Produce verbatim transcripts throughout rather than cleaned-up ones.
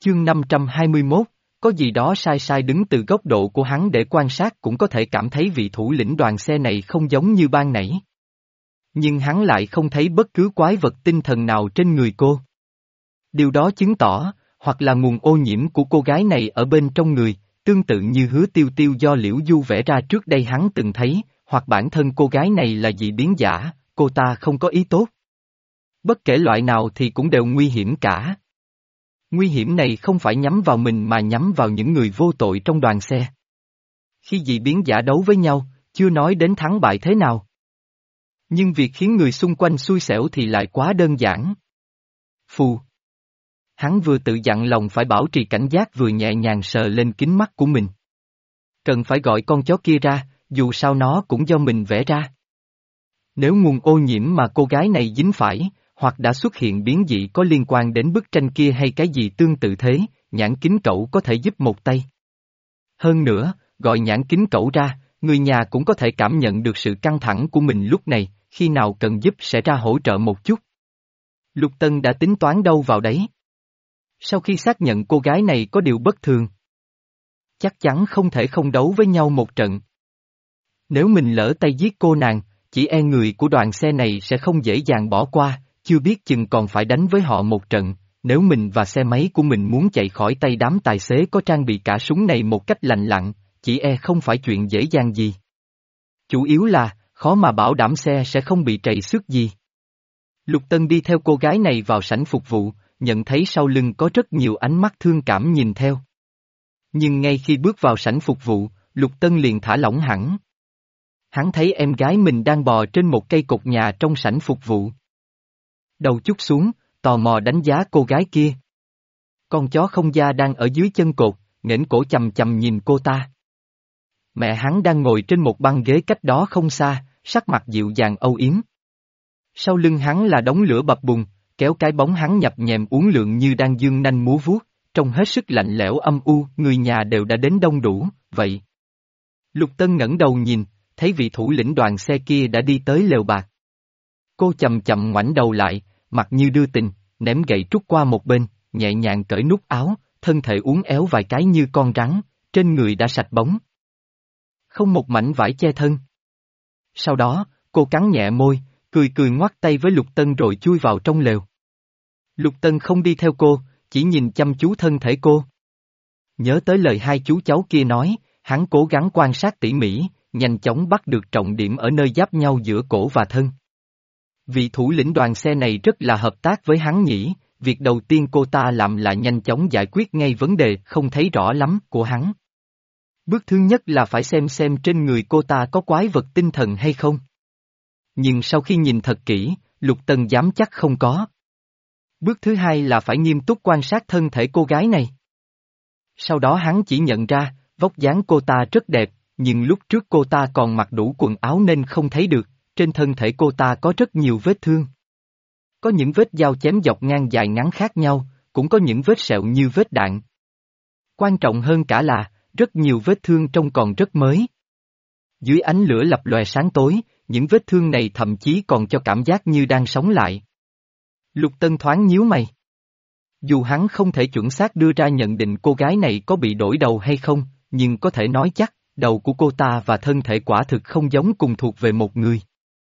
Chương năm trăm hai mươi mốt, có gì đó sai sai đứng từ góc độ của hắn để quan sát cũng có thể cảm thấy vị thủ lĩnh đoàn xe này không giống như ban nãy. Nhưng hắn lại không thấy bất cứ quái vật tinh thần nào trên người cô. Điều đó chứng tỏ, hoặc là nguồn ô nhiễm của cô gái này ở bên trong người, tương tự như Hứa Tiêu Tiêu do Liễu Du vẽ ra trước đây hắn từng thấy, hoặc bản thân cô gái này là dị biến giả, cô ta không có ý tốt. Bất kể loại nào thì cũng đều nguy hiểm cả. Nguy hiểm này không phải nhắm vào mình mà nhắm vào những người vô tội trong đoàn xe. Khi dị biến giả đấu với nhau, chưa nói đến thắng bại thế nào. Nhưng việc khiến người xung quanh xui xẻo thì lại quá đơn giản. Phù. Hắn vừa tự dặn lòng phải bảo trì cảnh giác vừa nhẹ nhàng sờ lên kính mắt của mình. Cần phải gọi con chó kia ra, dù sao nó cũng do mình vẽ ra. Nếu nguồn ô nhiễm mà cô gái này dính phải, hoặc đã xuất hiện biến dị có liên quan đến bức tranh kia hay cái gì tương tự thế, nhãn kính cẩu có thể giúp một tay. Hơn nữa, gọi nhãn kính cẩu ra, người nhà cũng có thể cảm nhận được sự căng thẳng của mình lúc này, khi nào cần giúp sẽ ra hỗ trợ một chút. Lục Tân đã tính toán đâu vào đấy. Sau khi xác nhận cô gái này có điều bất thường, chắc chắn không thể không đấu với nhau một trận. Nếu mình lỡ tay giết cô nàng, chỉ e người của đoàn xe này sẽ không dễ dàng bỏ qua, chưa biết chừng còn phải đánh với họ một trận, nếu mình và xe máy của mình muốn chạy khỏi tay đám tài xế có trang bị cả súng này một cách lành lặn, chỉ e không phải chuyện dễ dàng gì. Chủ yếu là, khó mà bảo đảm xe sẽ không bị trầy xước gì. Lục Tân đi theo cô gái này vào sảnh phục vụ, nhận thấy sau lưng có rất nhiều ánh mắt thương cảm nhìn theo. Nhưng ngay khi bước vào sảnh phục vụ, Lục Tân liền thả lỏng hẳn. Hắn thấy em gái mình đang bò trên một cây cột nhà trong sảnh phục vụ. Đầu chút xuống, tò mò đánh giá cô gái kia. Con chó không da đang ở dưới chân cột, nghển cổ chằm chằm nhìn cô ta. Mẹ hắn đang ngồi trên một băng ghế cách đó không xa, sắc mặt dịu dàng âu yếm. Sau lưng hắn là đống lửa bập bùng, kéo cái bóng hắn nhập nhèm uốn lượn như đang dương nanh múa vuốt, trông hết sức lạnh lẽo âm u, người nhà đều đã đến đông đủ, vậy. Lục Tân ngẩng đầu nhìn, thấy vị thủ lĩnh đoàn xe kia đã đi tới lều bạc. Cô chậm chậm ngoảnh đầu lại, mặt như đưa tình, ném gậy trúc qua một bên, nhẹ nhàng cởi nút áo, thân thể uốn éo vài cái như con rắn, trên người đã sạch bóng. Không một mảnh vải che thân. Sau đó, cô cắn nhẹ môi, cười cười ngoắt tay với Lục Tân rồi chui vào trong lều. Lục Tân không đi theo cô, chỉ nhìn chăm chú thân thể cô. Nhớ tới lời hai chú cháu kia nói, hắn cố gắng quan sát tỉ mỉ, nhanh chóng bắt được trọng điểm ở nơi giáp nhau giữa cổ và thân. Vị thủ lĩnh đoàn xe này rất là hợp tác với hắn nhỉ, việc đầu tiên cô ta làm là nhanh chóng giải quyết ngay vấn đề không thấy rõ lắm của hắn. Bước thứ nhất là phải xem xem trên người cô ta có quái vật tinh thần hay không. Nhưng sau khi nhìn thật kỹ, Lục Tân dám chắc không có. Bước thứ hai là phải nghiêm túc quan sát thân thể cô gái này. Sau đó hắn chỉ nhận ra, vóc dáng cô ta rất đẹp, nhưng lúc trước cô ta còn mặc đủ quần áo nên không thấy được, trên thân thể cô ta có rất nhiều vết thương. Có những vết dao chém dọc ngang dài ngắn khác nhau, cũng có những vết sẹo như vết đạn. Quan trọng hơn cả là, rất nhiều vết thương trông còn rất mới. Dưới ánh lửa lập lòe sáng tối, những vết thương này thậm chí còn cho cảm giác như đang sống lại. Lục Tân thoáng nhíu mày. Dù hắn không thể chuẩn xác đưa ra nhận định cô gái này có bị đổi đầu hay không, nhưng có thể nói chắc, đầu của cô ta và thân thể quả thực không giống cùng thuộc về một người.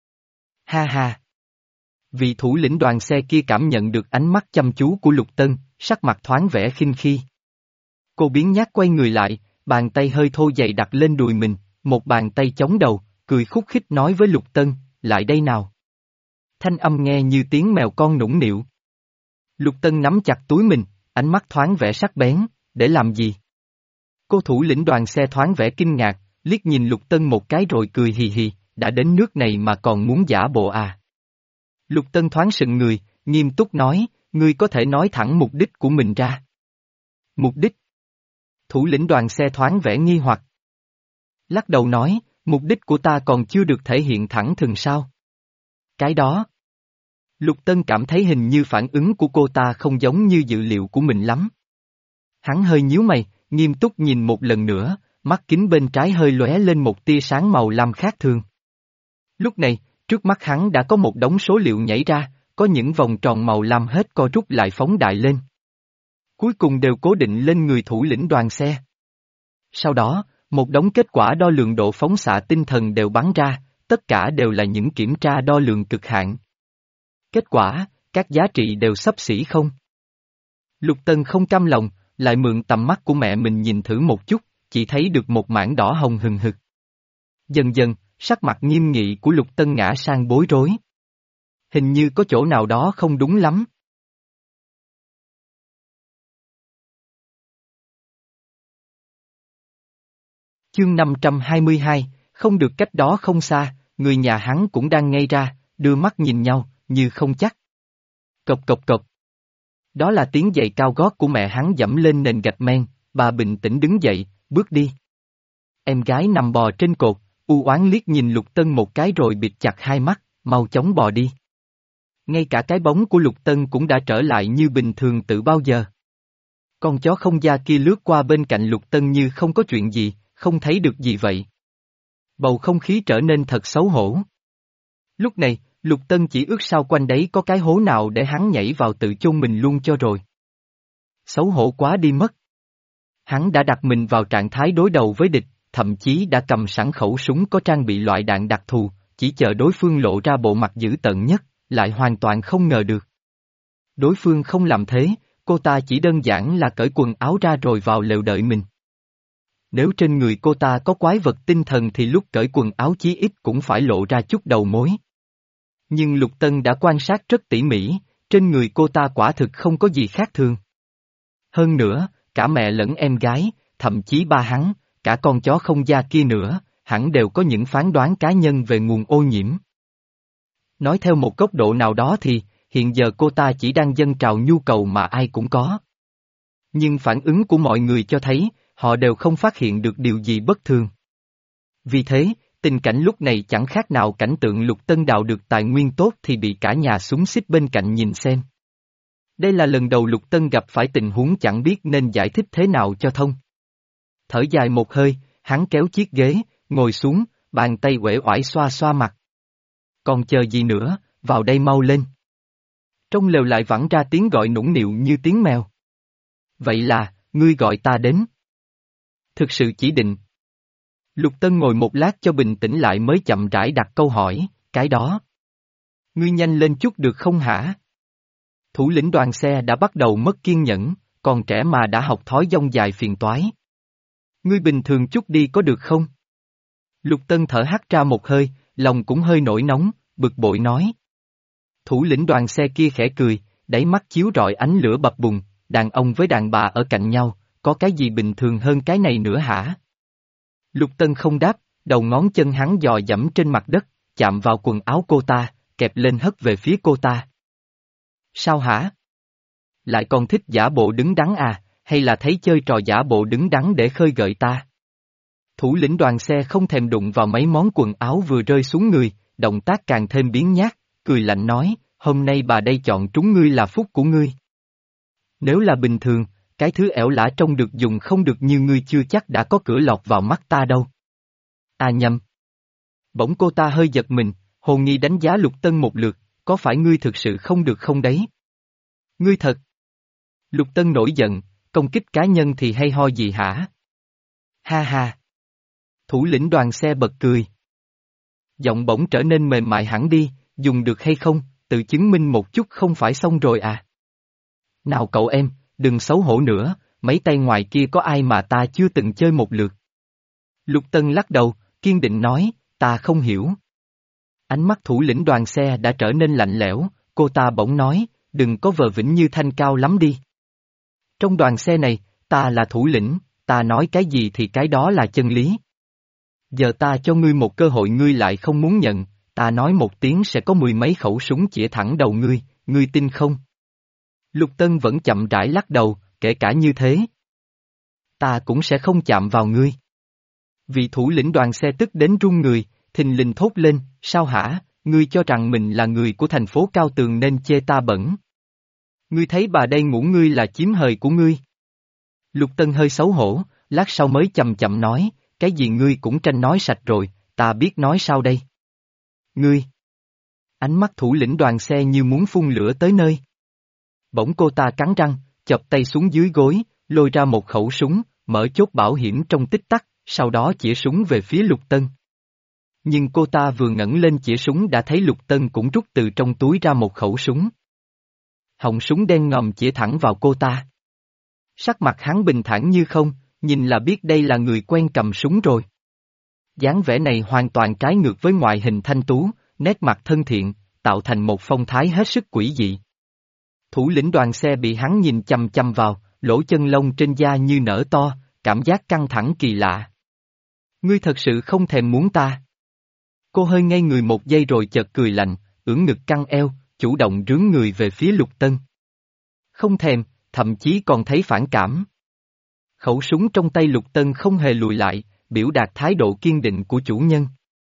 Ha ha! Vị thủ lĩnh đoàn xe kia cảm nhận được ánh mắt chăm chú của Lục Tân, sắc mặt thoáng vẻ khinh khi. Cô biến nhát quay người lại, bàn tay hơi thô dày đặt lên đùi mình, một bàn tay chống đầu, cười khúc khích nói với Lục Tân, lại đây nào. Thanh âm nghe như tiếng mèo con nũng nịu. Lục Tân nắm chặt túi mình, ánh mắt thoáng vẻ sắc bén, để làm gì? Cô thủ lĩnh đoàn xe thoáng vẻ kinh ngạc, liếc nhìn Lục Tân một cái rồi cười hì hì, đã đến nước này mà còn muốn giả bộ à? Lục Tân thoáng sững người, nghiêm túc nói, ngươi có thể nói thẳng mục đích của mình ra. Mục đích? Thủ lĩnh đoàn xe thoáng vẻ nghi hoặc. Lắc đầu nói, mục đích của ta còn chưa được thể hiện thẳng thừng sao? Cái đó. Lục Tân cảm thấy hình như phản ứng của cô ta không giống như dự liệu của mình lắm. Hắn hơi nhíu mày, nghiêm túc nhìn một lần nữa, mắt kính bên trái hơi lóe lên một tia sáng màu lam khác thường. Lúc này, trước mắt hắn đã có một đống số liệu nhảy ra, có những vòng tròn màu lam hết co rút lại phóng đại lên. Cuối cùng đều cố định lên người thủ lĩnh đoàn xe. Sau đó, một đống kết quả đo lường độ phóng xạ tinh thần đều bắn ra, tất cả đều là những kiểm tra đo lường cực hạn. Kết quả, các giá trị đều xấp xỉ không. Lục Tân không cam lòng, lại mượn tầm mắt của mẹ mình nhìn thử một chút, chỉ thấy được một mảng đỏ hồng hừng hực. Dần dần, sắc mặt nghiêm nghị của Lục Tân ngã sang bối rối. Hình như có chỗ nào đó không đúng lắm. Chương năm trăm hai mươi hai, không được, cách đó không xa, người nhà hắn cũng đang ngây ra, đưa mắt nhìn nhau, như không chắc. Cộc cộc cộc. Đó là tiếng giày cao gót của mẹ hắn dẫm lên nền gạch men, bà bình tĩnh đứng dậy, bước đi. Em gái nằm bò trên cột, u oán liếc nhìn Lục Tân một cái rồi bịt chặt hai mắt, mau chóng bò đi. Ngay cả cái bóng của Lục Tân cũng đã trở lại như bình thường từ bao giờ. Con chó không da kia lướt qua bên cạnh Lục Tân như không có chuyện gì, không thấy được gì vậy. Bầu không khí trở nên thật xấu hổ. Lúc này, Lục Tân chỉ ước sao quanh đấy có cái hố nào để hắn nhảy vào tự chôn mình luôn cho rồi. Xấu hổ quá đi mất. Hắn đã đặt mình vào trạng thái đối đầu với địch, thậm chí đã cầm sẵn khẩu súng có trang bị loại đạn đặc thù, chỉ chờ đối phương lộ ra bộ mặt dữ tợn nhất, lại hoàn toàn không ngờ được. Đối phương không làm thế, cô ta chỉ đơn giản là cởi quần áo ra rồi vào lều đợi mình. Nếu trên người cô ta có quái vật tinh thần thì lúc cởi quần áo chí ít cũng phải lộ ra chút đầu mối. Nhưng Lục Tân đã quan sát rất tỉ mỉ, trên người cô ta quả thực không có gì khác thường. Hơn nữa, cả mẹ lẫn em gái, thậm chí ba hắn, cả con chó không da kia nữa, hẳn đều có những phán đoán cá nhân về nguồn ô nhiễm. Nói theo một góc độ nào đó thì, hiện giờ cô ta chỉ đang dâng trào nhu cầu mà ai cũng có. Nhưng phản ứng của mọi người cho thấy, họ đều không phát hiện được điều gì bất thường. Vì thế, tình cảnh lúc này chẳng khác nào cảnh tượng Lục Tân đào được tài nguyên tốt thì bị cả nhà xúm xít bên cạnh nhìn xem. Đây là lần đầu Lục Tân gặp phải tình huống chẳng biết nên giải thích thế nào cho thông. Thở dài một hơi, hắn kéo chiếc ghế, ngồi xuống, bàn tay uể oải xoa xoa mặt. Còn chờ gì nữa, vào đây mau lên. Trong lều lại vẳng ra tiếng gọi nũng nịu như tiếng mèo. Vậy là, ngươi gọi ta đến. Thực sự chỉ định. Lục Tân ngồi một lát cho bình tĩnh lại mới chậm rãi đặt câu hỏi, cái đó. Ngươi nhanh lên chút được không hả? Thủ lĩnh đoàn xe đã bắt đầu mất kiên nhẫn, còn trẻ mà đã học thói dông dài phiền toái. Ngươi bình thường chút đi có được không? Lục Tân thở hắt ra một hơi, lòng cũng hơi nổi nóng, bực bội nói. Thủ lĩnh đoàn xe kia khẽ cười, đáy mắt chiếu rọi ánh lửa bập bùng, đàn ông với đàn bà ở cạnh nhau, có cái gì bình thường hơn cái này nữa hả? Lục Tân không đáp, đầu ngón chân hắn dò dẫm trên mặt đất, chạm vào quần áo cô ta, kẹp lên hất về phía cô ta. Sao hả? Lại còn thích giả bộ đứng đắn à, hay là thấy chơi trò giả bộ đứng đắn để khơi gợi ta? Thủ lĩnh đoàn xe không thèm đụng vào mấy món quần áo vừa rơi xuống người, động tác càng thêm biến nhát, cười lạnh nói, hôm nay bà đây chọn trúng ngươi là phúc của ngươi. Nếu là bình thường, cái thứ ẻo lả trông được dùng không được như ngươi chưa chắc đã có cửa lọt vào mắt ta đâu. À nhầm. Bỗng cô ta hơi giật mình, hồ nghi đánh giá Lục Tân một lượt, có phải ngươi thực sự không được không đấy? Ngươi thật. Lục Tân nổi giận, công kích cá nhân thì hay ho gì hả? Ha ha. Thủ lĩnh đoàn xe bật cười. Giọng bỗng trở nên mềm mại hẳn đi, dùng được hay không, tự chứng minh một chút không phải xong rồi à? Nào cậu em, đừng xấu hổ nữa, mấy tay ngoài kia có ai mà ta chưa từng chơi một lượt. Lục Tân lắc đầu, kiên định nói, ta không hiểu. Ánh mắt thủ lĩnh đoàn xe đã trở nên lạnh lẽo, cô ta bỗng nói, đừng có vờ vĩnh như thanh cao lắm đi. Trong đoàn xe này, ta là thủ lĩnh, ta nói cái gì thì cái đó là chân lý. Giờ ta cho ngươi một cơ hội ngươi lại không muốn nhận, ta nói một tiếng sẽ có mười mấy khẩu súng chĩa thẳng đầu ngươi, ngươi tin không? Lục Tân vẫn chậm rãi lắc đầu, kể cả như thế. Ta cũng sẽ không chạm vào ngươi. Vị thủ lĩnh đoàn xe tức đến run người, thình lình thốt lên, sao hả, ngươi cho rằng mình là người của thành phố Cao Tường nên chê ta bẩn. Ngươi thấy bà đây ngủ ngươi là chiếm hời của ngươi. Lục Tân hơi xấu hổ, lát sau mới chậm chậm nói, cái gì ngươi cũng tranh nói sạch rồi, ta biết nói sao đây. Ngươi. Ánh mắt thủ lĩnh đoàn xe như muốn phun lửa tới nơi. Bỗng cô ta cắn răng, chập tay xuống dưới gối, lôi ra một khẩu súng, mở chốt bảo hiểm trong tích tắc, sau đó chĩa súng về phía Lục Tân. Nhưng cô ta vừa ngẩng lên chĩa súng đã thấy Lục Tân cũng rút từ trong túi ra một khẩu súng. Họng súng đen ngòm chĩa thẳng vào cô ta. Sắc mặt hắn bình thản như không, nhìn là biết đây là người quen cầm súng rồi. Dáng vẻ này hoàn toàn trái ngược với ngoại hình thanh tú, nét mặt thân thiện, tạo thành một phong thái hết sức quỷ dị. Thủ lĩnh đoàn xe bị hắn nhìn chằm chằm vào, lỗ chân lông trên da như nở to, cảm giác căng thẳng kỳ lạ. Ngươi thật sự không thèm muốn ta. Cô hơi ngây người một giây rồi chợt cười lạnh, ưỡn ngực căng eo, chủ động rướn người về phía Lục Tân. Không thèm, thậm chí còn thấy phản cảm. Khẩu súng trong tay Lục Tân không hề lùi lại, biểu đạt thái độ kiên định của chủ nhân.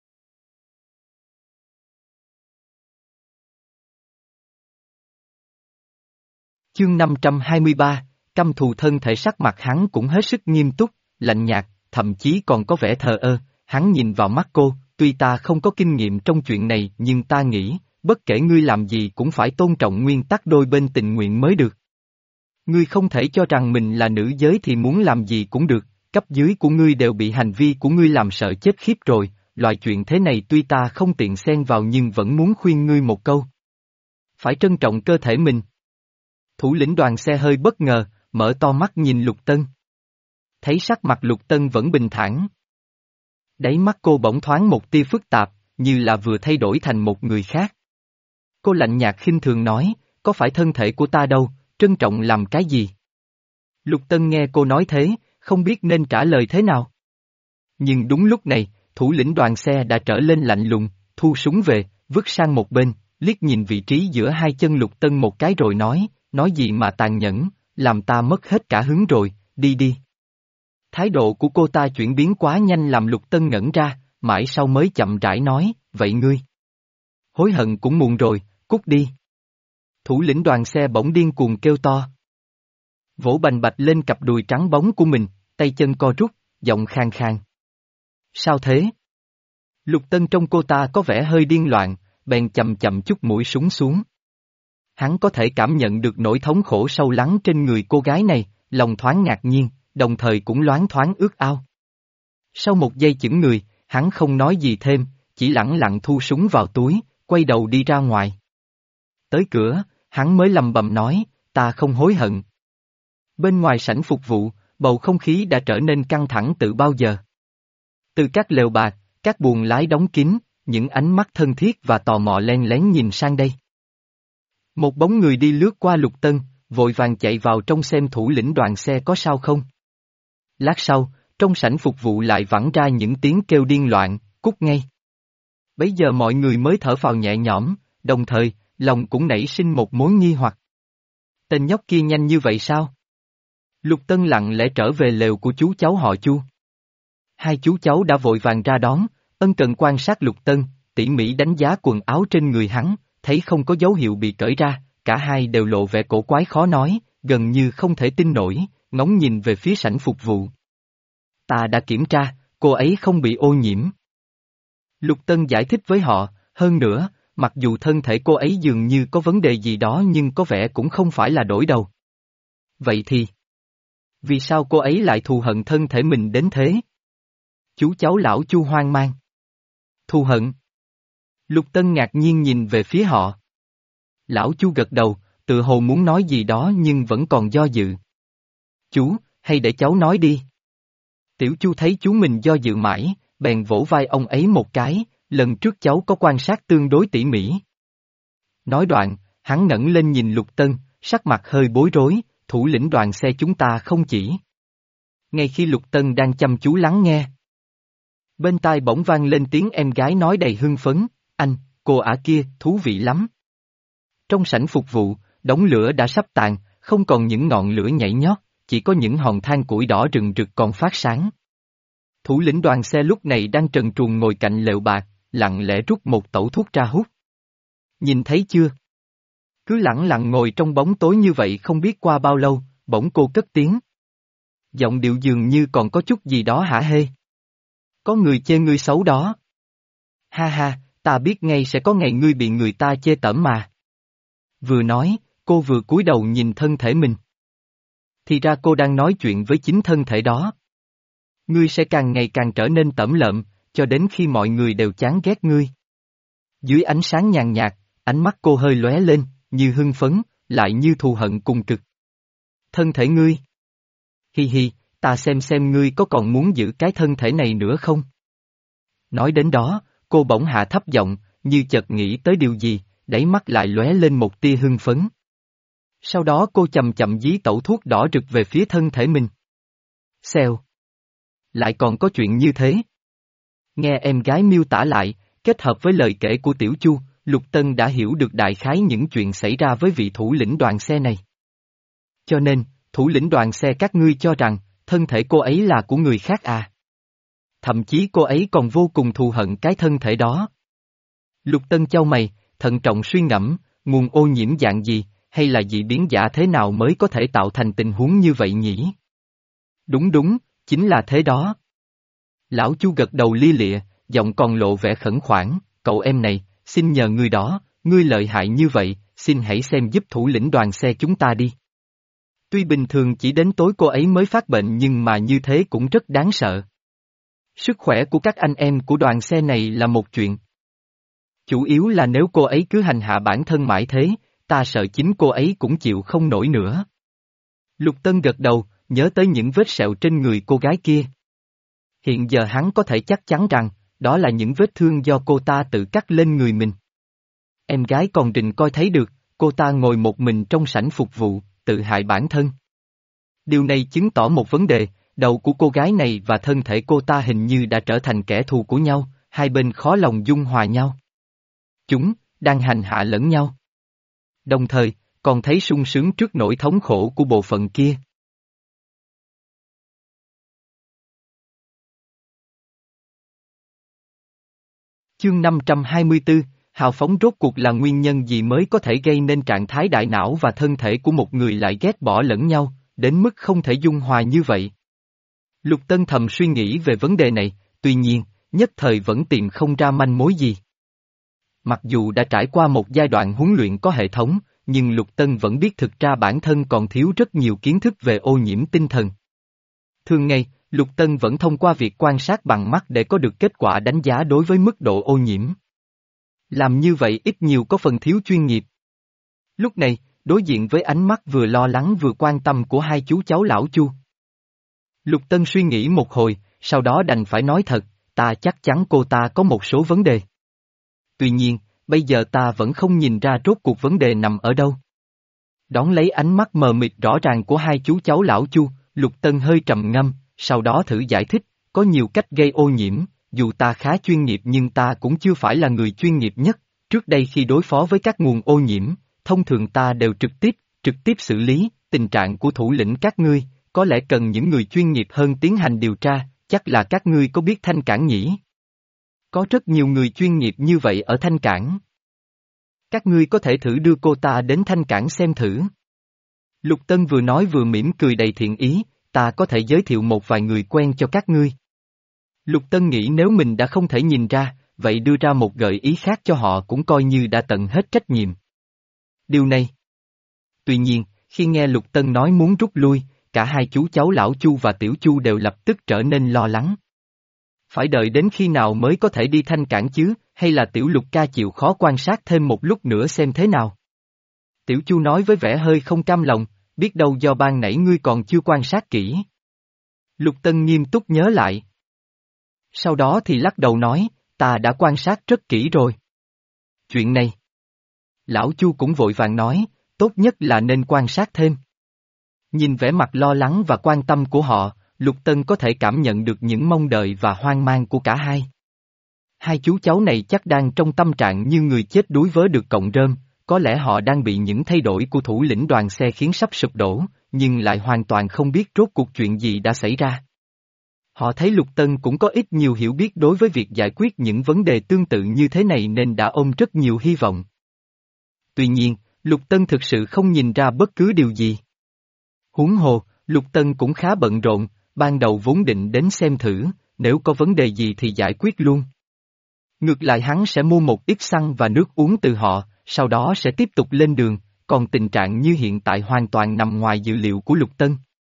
Chương năm trăm hai mươi ba, căm thù thân thể sắc mặt hắn cũng hết sức nghiêm túc, lạnh nhạt, thậm chí còn có vẻ thờ ơ, hắn nhìn vào mắt cô, tuy ta không có kinh nghiệm trong chuyện này nhưng ta nghĩ, bất kể ngươi làm gì cũng phải tôn trọng nguyên tắc đôi bên tình nguyện mới được. Ngươi không thể cho rằng mình là nữ giới thì muốn làm gì cũng được, cấp dưới của ngươi đều bị hành vi của ngươi làm sợ chết khiếp rồi, loại chuyện thế này tuy ta không tiện xen vào nhưng vẫn muốn khuyên ngươi một câu. Phải trân trọng cơ thể mình. Thủ lĩnh đoàn xe hơi bất ngờ, mở to mắt nhìn Lục Tân. Thấy sắc mặt Lục Tân vẫn bình thản. Đáy mắt cô bỗng thoáng một tia phức tạp, như là vừa thay đổi thành một người khác. Cô lạnh nhạt khinh thường nói, có phải thân thể của ta đâu, trân trọng làm cái gì? Lục Tân nghe cô nói thế, không biết nên trả lời thế nào. Nhưng đúng lúc này, thủ lĩnh đoàn xe đã trở lên lạnh lùng, thu súng về, vứt sang một bên, liếc nhìn vị trí giữa hai chân Lục Tân một cái rồi nói, nói gì mà tàn nhẫn, làm ta mất hết cả hứng rồi, đi đi. Thái độ của cô ta chuyển biến quá nhanh làm Lục Tân ngẩn ra, mãi sau mới chậm rãi nói, vậy ngươi? Hối hận cũng muộn rồi, cút đi. Thủ lĩnh đoàn xe bỗng điên cuồng kêu to. Vỗ bành bạch lên cặp đùi trắng bóng của mình, tay chân co rút, giọng khang khang. Sao thế? Lục Tân trong cô ta có vẻ hơi điên loạn, bèn chậm chậm chút mũi súng xuống. Hắn có thể cảm nhận được nỗi thống khổ sâu lắng trên người cô gái này, lòng thoáng ngạc nhiên, đồng thời cũng loáng thoáng ước ao. Sau một giây chững người, hắn không nói gì thêm, chỉ lẳng lặng thu súng vào túi, quay đầu đi ra ngoài. Tới cửa, hắn mới lầm bầm nói, ta không hối hận. Bên ngoài sảnh phục vụ, bầu không khí đã trở nên căng thẳng từ bao giờ. Từ các lều bạc, các buồng lái đóng kín, những ánh mắt thân thiết và tò mò len lén nhìn sang đây. Một bóng người đi lướt qua Lục Tân, vội vàng chạy vào trong xem thủ lĩnh đoàn xe có sao không. Lát sau, trong sảnh phục vụ lại vẳng ra những tiếng kêu điên loạn, cút ngay. Bấy giờ mọi người mới thở phào nhẹ nhõm, đồng thời, lòng cũng nảy sinh một mối nghi hoặc. Tên nhóc kia nhanh như vậy sao? Lục Tân lặng lẽ trở về lều của chú cháu họ Chu. Hai chú cháu đã vội vàng ra đón, ân cần quan sát Lục Tân, tỉ mỉ đánh giá quần áo trên người hắn, thấy không có dấu hiệu bị cởi ra, cả hai đều lộ vẻ cổ quái khó nói, gần như không thể tin nổi, ngóng nhìn về phía sảnh phục vụ. Ta đã kiểm tra, cô ấy không bị ô nhiễm. Lục Tân giải thích với họ, hơn nữa, mặc dù thân thể cô ấy dường như có vấn đề gì đó nhưng có vẻ cũng không phải là đổi đầu. Vậy thì, vì sao cô ấy lại thù hận thân thể mình đến thế? Chú cháu lão Chu hoang mang. Thù hận? Lục Tân ngạc nhiên nhìn về phía họ. Lão Chu gật đầu, tự hồ muốn nói gì đó nhưng vẫn còn do dự. Chú, hay để cháu nói đi. Tiểu Chu thấy chú mình do dự mãi, bèn vỗ vai ông ấy một cái, lần trước cháu có quan sát tương đối tỉ mỉ. Nói đoạn, hắn ngẩng lên nhìn Lục Tân, sắc mặt hơi bối rối, thủ lĩnh đoàn xe chúng ta không chỉ. Ngay khi Lục Tân đang chăm chú lắng nghe, bên tai bỗng vang lên tiếng em gái nói đầy hưng phấn, anh, cô ả kia, thú vị lắm. Trong sảnh phục vụ, đống lửa đã sắp tàn, không còn những ngọn lửa nhảy nhót, chỉ có những hòn than củi đỏ rừng rực còn phát sáng. Thủ lĩnh đoàn xe lúc này đang trần truồng ngồi cạnh lều bạc, lặng lẽ rút một tẩu thuốc ra hút. Nhìn thấy chưa? Cứ lặng lặng ngồi trong bóng tối như vậy không biết qua bao lâu, bỗng cô cất tiếng. Giọng điệu dường như còn có chút gì đó hả hê. Có người chê ngươi xấu đó. Ha ha, ta biết ngay sẽ có ngày ngươi bị người ta chê tởm mà. Vừa nói, cô vừa cúi đầu nhìn thân thể mình. Thì ra cô đang nói chuyện với chính thân thể đó. Ngươi sẽ càng ngày càng trở nên tởm lợm, cho đến khi mọi người đều chán ghét ngươi. Dưới ánh sáng nhàn nhạt, ánh mắt cô hơi lóe lên, như hưng phấn, lại như thù hận cùng cực. Thân thể ngươi. Hi hi, ta xem xem ngươi có còn muốn giữ cái thân thể này nữa không? Nói đến đó, cô bỗng hạ thấp giọng, như chợt nghĩ tới điều gì, đáy mắt lại lóe lên một tia hưng phấn. Sau đó cô chậm chậm dí tẩu thuốc đỏ rực về phía thân thể mình. Xèo. Lại còn có chuyện như thế. Nghe em gái miêu tả lại, kết hợp với lời kể của Tiểu Chu, Lục Tân đã hiểu được đại khái những chuyện xảy ra với vị thủ lĩnh đoàn xe này. Cho nên, thủ lĩnh đoàn xe các ngươi cho rằng, thân thể cô ấy là của người khác à? Thậm chí cô ấy còn vô cùng thù hận cái thân thể đó. Lục Tân chau mày, thận trọng suy ngẫm, nguồn ô nhiễm dạng gì, hay là dị biến giả thế nào mới có thể tạo thành tình huống như vậy nhỉ? Đúng đúng, chính là thế đó. Lão Chu gật đầu lia lịa, giọng còn lộ vẻ khẩn khoản, cậu em này, xin nhờ ngươi đó, ngươi lợi hại như vậy, xin hãy xem giúp thủ lĩnh đoàn xe chúng ta đi. Tuy bình thường chỉ đến tối cô ấy mới phát bệnh nhưng mà như thế cũng rất đáng sợ. Sức khỏe của các anh em của đoàn xe này là một chuyện. Chủ yếu là nếu cô ấy cứ hành hạ bản thân mãi thế, ta sợ chính cô ấy cũng chịu không nổi nữa. Lục Tân gật đầu, nhớ tới những vết sẹo trên người cô gái kia. Hiện giờ hắn có thể chắc chắn rằng, đó là những vết thương do cô ta tự cắt lên người mình. Em gái còn rình coi thấy được, cô ta ngồi một mình trong sảnh phục vụ, tự hại bản thân. Điều này chứng tỏ một vấn đề, đầu của cô gái này và thân thể cô ta hình như đã trở thành kẻ thù của nhau, hai bên khó lòng dung hòa nhau. Chúng, đang hành hạ lẫn nhau. Đồng thời, còn thấy sung sướng trước nỗi thống khổ của bộ phận kia. Chương năm trăm hai mươi tư, hào phóng rốt cuộc là nguyên nhân gì mới có thể gây nên trạng thái đại não và thân thể của một người lại ghét bỏ lẫn nhau, đến mức không thể dung hòa như vậy. Lục Tân thầm suy nghĩ về vấn đề này, tuy nhiên, nhất thời vẫn tìm không ra manh mối gì. Mặc dù đã trải qua một giai đoạn huấn luyện có hệ thống, nhưng Lục Tân vẫn biết thực ra bản thân còn thiếu rất nhiều kiến thức về ô nhiễm tinh thần. Thường ngày, Lục Tân vẫn thông qua việc quan sát bằng mắt để có được kết quả đánh giá đối với mức độ ô nhiễm. Làm như vậy ít nhiều có phần thiếu chuyên nghiệp. Lúc này, đối diện với ánh mắt vừa lo lắng vừa quan tâm của hai chú cháu lão Chu. Lục Tân suy nghĩ một hồi, sau đó đành phải nói thật, ta chắc chắn cô ta có một số vấn đề. Tuy nhiên, bây giờ ta vẫn không nhìn ra rốt cuộc vấn đề nằm ở đâu. Đón lấy ánh mắt mờ mịt rõ ràng của hai chú cháu lão Chu, Lục Tân hơi trầm ngâm, sau đó thử giải thích, có nhiều cách gây ô nhiễm, dù ta khá chuyên nghiệp nhưng ta cũng chưa phải là người chuyên nghiệp nhất, trước đây khi đối phó với các nguồn ô nhiễm, thông thường ta đều trực tiếp, trực tiếp xử lý, tình trạng của thủ lĩnh các ngươi, có lẽ cần những người chuyên nghiệp hơn tiến hành điều tra, chắc là các ngươi có biết Thanh Cảng nhỉ? Có rất nhiều người chuyên nghiệp như vậy ở Thanh Cảng. Các ngươi có thể thử đưa cô ta đến Thanh Cảng xem thử. Lục Tân vừa nói vừa mỉm cười đầy thiện ý, ta có thể giới thiệu một vài người quen cho các ngươi. Lục Tân nghĩ nếu mình đã không thể nhìn ra, vậy đưa ra một gợi ý khác cho họ cũng coi như đã tận hết trách nhiệm. Điều này. Tuy nhiên, khi nghe Lục Tân nói muốn rút lui, cả hai chú cháu lão Chu và tiểu Chu đều lập tức trở nên lo lắng. Phải đợi đến khi nào mới có thể đi Thanh Cảng chứ, hay là tiểu Lục ca chịu khó quan sát thêm một lúc nữa xem thế nào? Tiểu Chu nói với vẻ hơi không cam lòng, biết đâu do ban nãy ngươi còn chưa quan sát kỹ. Lục Tân nghiêm túc nhớ lại. Sau đó thì lắc đầu nói, ta đã quan sát rất kỹ rồi. Chuyện này. Lão Chu cũng vội vàng nói, tốt nhất là nên quan sát thêm. Nhìn vẻ mặt lo lắng và quan tâm của họ, Lục Tân có thể cảm nhận được những mong đợi và hoang mang của cả hai. Hai chú cháu này chắc đang trong tâm trạng như người chết đuối vớ được cọng rơm, có lẽ họ đang bị những thay đổi của thủ lĩnh đoàn xe khiến sắp sụp đổ, nhưng lại hoàn toàn không biết rốt cuộc chuyện gì đã xảy ra. Họ thấy Lục Tân cũng có ít nhiều hiểu biết đối với việc giải quyết những vấn đề tương tự như thế này nên đã ôm rất nhiều hy vọng. Tuy nhiên, Lục Tân thực sự không nhìn ra bất cứ điều gì. Huống hồ, Lục Tân cũng khá bận rộn, ban đầu vốn định đến xem thử, nếu có vấn đề gì thì giải quyết luôn. Ngược lại hắn sẽ mua một ít xăng và nước uống từ họ, sau đó sẽ tiếp tục lên đường, còn tình trạng như hiện tại hoàn toàn nằm ngoài dự liệu của Lục Tân.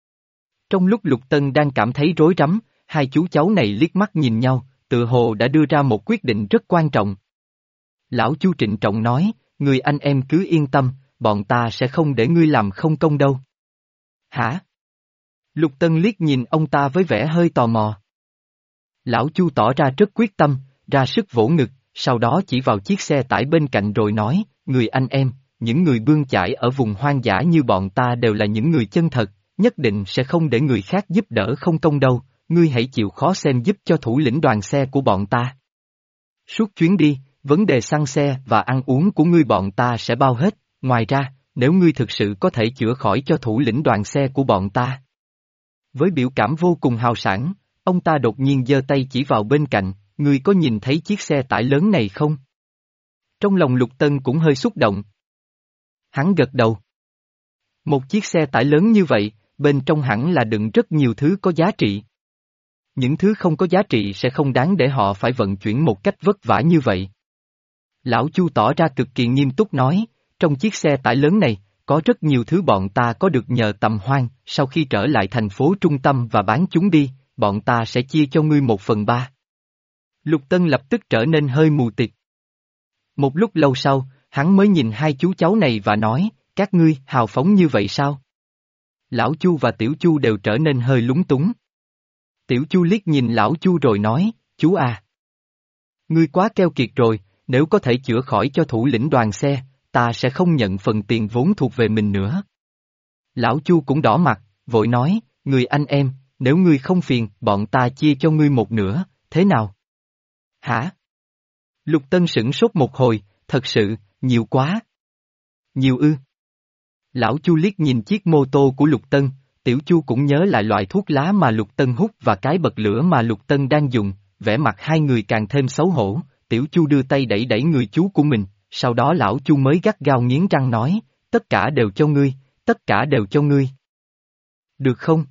Trong lúc Lục Tân đang cảm thấy rối rắm, hai chú cháu này liếc mắt nhìn nhau, tự hồ đã đưa ra một quyết định rất quan trọng. Lão Chu trịnh trọng nói, người anh em cứ yên tâm, bọn ta sẽ không để ngươi làm không công đâu. Hả? Lục Tân liếc nhìn ông ta với vẻ hơi tò mò. Lão Chu tỏ ra rất quyết tâm, ra sức vỗ ngực, sau đó chỉ vào chiếc xe tải bên cạnh rồi nói, người anh em, những người bươn chải ở vùng hoang dã như bọn ta đều là những người chân thật, nhất định sẽ không để người khác giúp đỡ không công đâu, ngươi hãy chịu khó xem giúp cho thủ lĩnh đoàn xe của bọn ta. Suốt chuyến đi, vấn đề xăng xe và ăn uống của ngươi bọn ta sẽ bao hết, ngoài ra, nếu ngươi thực sự có thể chữa khỏi cho thủ lĩnh đoàn xe của bọn ta. Với biểu cảm vô cùng hào sảng, ông ta đột nhiên giơ tay chỉ vào bên cạnh, ngươi có nhìn thấy chiếc xe tải lớn này không? Trong lòng Lục Tân cũng hơi xúc động. Hắn gật đầu. Một chiếc xe tải lớn như vậy, bên trong hẳn là đựng rất nhiều thứ có giá trị. Những thứ không có giá trị sẽ không đáng để họ phải vận chuyển một cách vất vả như vậy. Lão Chu tỏ ra cực kỳ nghiêm túc nói, trong chiếc xe tải lớn này, có rất nhiều thứ bọn ta có được nhờ tầm hoang, sau khi trở lại thành phố trung tâm và bán chúng đi, bọn ta sẽ chia cho ngươi một phần ba. Lục Tân lập tức trở nên hơi mù tịt. Một lúc lâu sau, hắn mới nhìn hai chú cháu này và nói, các ngươi hào phóng như vậy sao? Lão Chu và Tiểu Chu đều trở nên hơi lúng túng. Tiểu Chu liếc nhìn Lão Chu rồi nói, chú à. Ngươi quá keo kiệt rồi, nếu có thể chữa khỏi cho thủ lĩnh đoàn xe, ta sẽ không nhận phần tiền vốn thuộc về mình nữa. Lão Chu cũng đỏ mặt, vội nói, người anh em, nếu ngươi không phiền, bọn ta chia cho ngươi một nửa, thế nào? Hả? Lục Tân sửng sốt một hồi, thật sự, nhiều quá. Nhiều ư? Lão Chu liếc nhìn chiếc mô tô của Lục Tân, Tiểu Chu cũng nhớ lại loại thuốc lá mà Lục Tân hút và cái bật lửa mà Lục Tân đang dùng, vẻ mặt hai người càng thêm xấu hổ, Tiểu Chu đưa tay đẩy đẩy người chú của mình, sau đó Lão Chu mới gắt gao nghiến răng nói, tất cả đều cho ngươi, tất cả đều cho ngươi. Được không?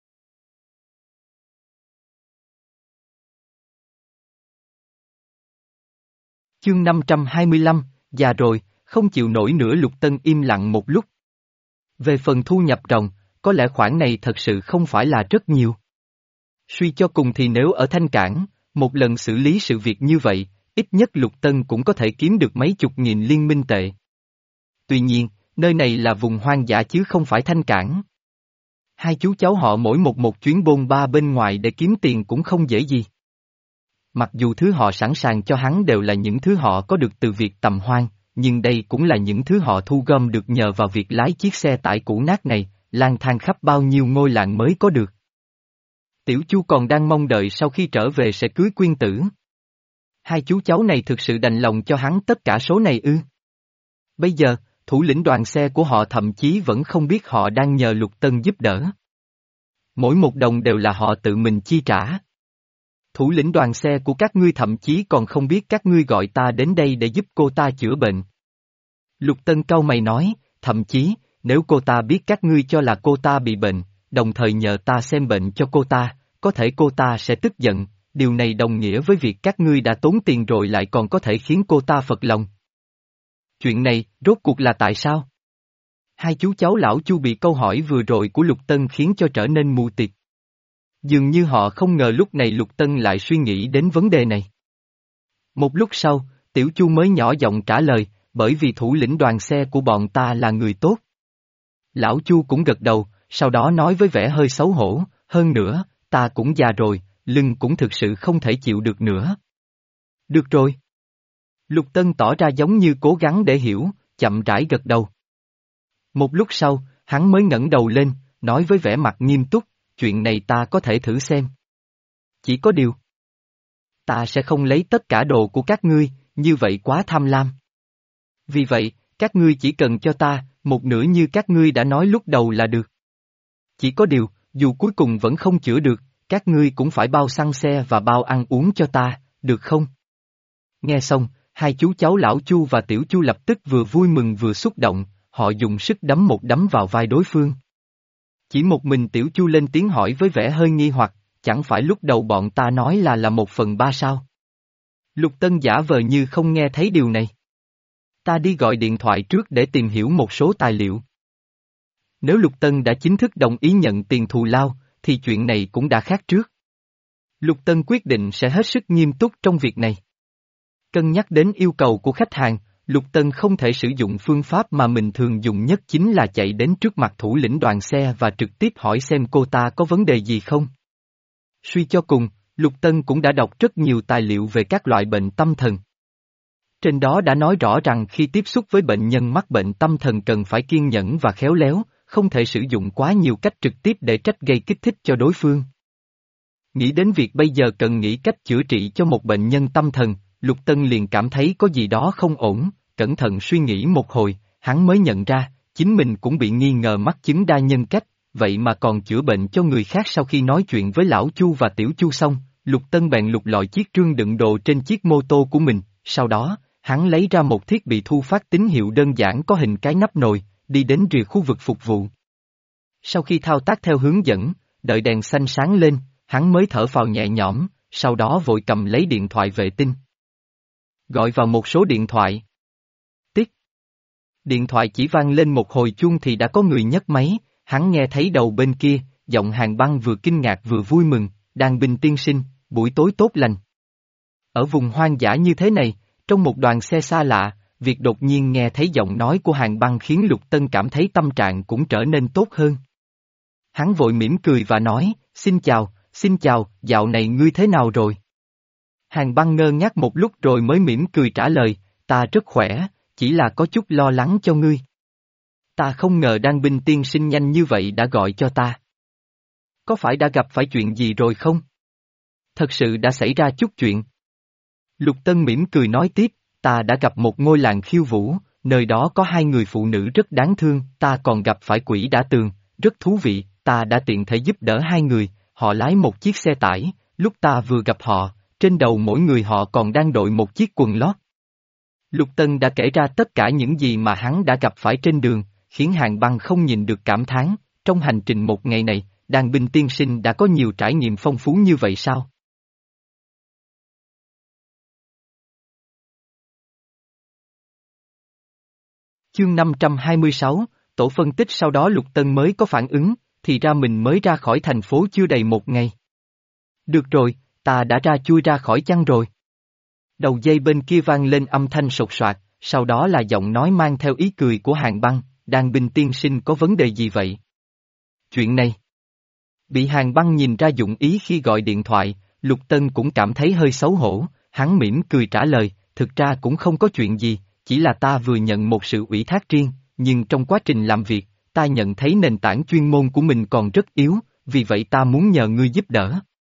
Chương năm trăm hai mươi lăm, già rồi, không chịu nổi nữa. Lục Tân im lặng một lúc. Về phần thu nhập ròng, có lẽ khoản này thật sự không phải là rất nhiều. Suy cho cùng thì nếu ở Thanh Cảng, một lần xử lý sự việc như vậy, ít nhất Lục Tân cũng có thể kiếm được mấy chục nghìn liên minh tệ. Tuy nhiên, nơi này là vùng hoang dã chứ không phải Thanh Cảng. Hai chú cháu họ mỗi một một chuyến bôn ba bên ngoài để kiếm tiền cũng không dễ gì. Mặc dù thứ họ sẵn sàng cho hắn đều là những thứ họ có được từ việc tầm hoang, nhưng đây cũng là những thứ họ thu gom được nhờ vào việc lái chiếc xe tải cũ nát này, lang thang khắp bao nhiêu ngôi làng mới có được. Tiểu Chu còn đang mong đợi sau khi trở về sẽ cưới Quyên Tử. Hai chú cháu này thực sự đành lòng cho hắn tất cả số này ư? Bây giờ, thủ lĩnh đoàn xe của họ thậm chí vẫn không biết họ đang nhờ Lục Tân giúp đỡ. Mỗi một đồng đều là họ tự mình chi trả. Thủ lĩnh đoàn xe của các ngươi thậm chí còn không biết các ngươi gọi ta đến đây để giúp cô ta chữa bệnh. Lục Tân cau mày nói, thậm chí, nếu cô ta biết các ngươi cho là cô ta bị bệnh, đồng thời nhờ ta xem bệnh cho cô ta, có thể cô ta sẽ tức giận, điều này đồng nghĩa với việc các ngươi đã tốn tiền rồi lại còn có thể khiến cô ta phật lòng. Chuyện này, rốt cuộc là tại sao? Hai chú cháu lão Chu bị câu hỏi vừa rồi của Lục Tân khiến cho trở nên mù tịt. Dường như họ không ngờ lúc này Lục Tân lại suy nghĩ đến vấn đề này. Một lúc sau, Tiểu Chu mới nhỏ giọng trả lời, bởi vì thủ lĩnh đoàn xe của bọn ta là người tốt. Lão Chu cũng gật đầu, sau đó nói với vẻ hơi xấu hổ, hơn nữa, ta cũng già rồi, lưng cũng thực sự không thể chịu được nữa. Được rồi. Lục Tân tỏ ra giống như cố gắng để hiểu, chậm rãi gật đầu. Một lúc sau, hắn mới ngẩng đầu lên, nói với vẻ mặt nghiêm túc, chuyện này ta có thể thử xem. Chỉ có điều, ta sẽ không lấy tất cả đồ của các ngươi, như vậy quá tham lam. Vì vậy, các ngươi chỉ cần cho ta, một nửa như các ngươi đã nói lúc đầu là được. Chỉ có điều, dù cuối cùng vẫn không chữa được, các ngươi cũng phải bao xăng xe và bao ăn uống cho ta, được không? Nghe xong, hai chú cháu lão Chu và Tiểu Chu lập tức vừa vui mừng vừa xúc động, họ dùng sức đấm một đấm vào vai đối phương. Chỉ một mình Tiểu Chu lên tiếng hỏi với vẻ hơi nghi hoặc, chẳng phải lúc đầu bọn ta nói là là một phần ba sao? Lục Tân giả vờ như không nghe thấy điều này. Ta đi gọi điện thoại trước để tìm hiểu một số tài liệu. Nếu Lục Tân đã chính thức đồng ý nhận tiền thù lao, thì chuyện này cũng đã khác trước. Lục Tân quyết định sẽ hết sức nghiêm túc trong việc này. Cân nhắc đến yêu cầu của khách hàng, Lục Tân không thể sử dụng phương pháp mà mình thường dùng nhất chính là chạy đến trước mặt thủ lĩnh đoàn xe và trực tiếp hỏi xem cô ta có vấn đề gì không. Suy cho cùng, Lục Tân cũng đã đọc rất nhiều tài liệu về các loại bệnh tâm thần. Trên đó đã nói rõ rằng khi tiếp xúc với bệnh nhân mắc bệnh tâm thần cần phải kiên nhẫn và khéo léo, không thể sử dụng quá nhiều cách trực tiếp để trách gây kích thích cho đối phương. Nghĩ đến việc bây giờ cần nghĩ cách chữa trị cho một bệnh nhân tâm thần, Lục Tân liền cảm thấy có gì đó không ổn, cẩn thận suy nghĩ một hồi, hắn mới nhận ra, chính mình cũng bị nghi ngờ mắc chứng đa nhân cách, vậy mà còn chữa bệnh cho người khác. Sau khi nói chuyện với lão Chu và tiểu Chu xong, Lục Tân bèn lục lọi chiếc trương đựng đồ trên chiếc mô tô của mình, sau đó, hắn lấy ra một thiết bị thu phát tín hiệu đơn giản có hình cái nắp nồi, đi đến rìa khu vực phục vụ. Sau khi thao tác theo hướng dẫn, đợi đèn xanh sáng lên, hắn mới thở phào nhẹ nhõm, sau đó vội cầm lấy điện thoại vệ tinh. Gọi vào một số điện thoại. Tích. Điện thoại chỉ vang lên một hồi chuông thì đã có người nhấc máy, hắn nghe thấy đầu bên kia, giọng Hàn Băng vừa kinh ngạc vừa vui mừng, Đan Bình tiên sinh, buổi tối tốt lành. Ở vùng hoang dã như thế này, trong một đoàn xe xa lạ, việc đột nhiên nghe thấy giọng nói của Hàn Băng khiến Lục Tân cảm thấy tâm trạng cũng trở nên tốt hơn. Hắn vội mỉm cười và nói, xin chào, xin chào, dạo này ngươi thế nào rồi? Hàn Băng ngơ ngác một lúc rồi mới mỉm cười trả lời, ta rất khỏe, chỉ là có chút lo lắng cho ngươi. Ta không ngờ Đan Binh tiên sinh nhanh như vậy đã gọi cho ta. Có phải đã gặp phải chuyện gì rồi không? Thật sự đã xảy ra chút chuyện. Lục Tân mỉm cười nói tiếp, ta đã gặp một ngôi làng khiêu vũ, nơi đó có hai người phụ nữ rất đáng thương, ta còn gặp phải quỷ đã tường, rất thú vị, ta đã tiện thể giúp đỡ hai người, họ lái một chiếc xe tải, lúc ta vừa gặp họ, trên đầu mỗi người họ còn đang đội một chiếc quần lót. Lục Tân đã kể ra tất cả những gì mà hắn đã gặp phải trên đường, khiến Hàn Băng không nhìn được cảm thán, trong hành trình một ngày này, Đan Binh tiên sinh đã có nhiều trải nghiệm phong phú như vậy sao? Chương năm trăm hai mươi sáu, tổ phân tích. Sau đó Lục Tân mới có phản ứng, thì ra mình mới ra khỏi thành phố chưa đầy một ngày. Được rồi, ta đã ra chui ra khỏi chăn rồi. Đầu dây bên kia vang lên âm thanh sột soạt, sau đó là giọng nói mang theo ý cười của Hàn Băng, Đan Binh tiên sinh có vấn đề gì vậy? Chuyện này. Bị Hàn Băng nhìn ra dụng ý khi gọi điện thoại, Lục Tân cũng cảm thấy hơi xấu hổ, hắn mỉm cười trả lời, thực ra cũng không có chuyện gì, chỉ là ta vừa nhận một sự ủy thác riêng, nhưng trong quá trình làm việc, ta nhận thấy nền tảng chuyên môn của mình còn rất yếu, vì vậy ta muốn nhờ ngươi giúp đỡ.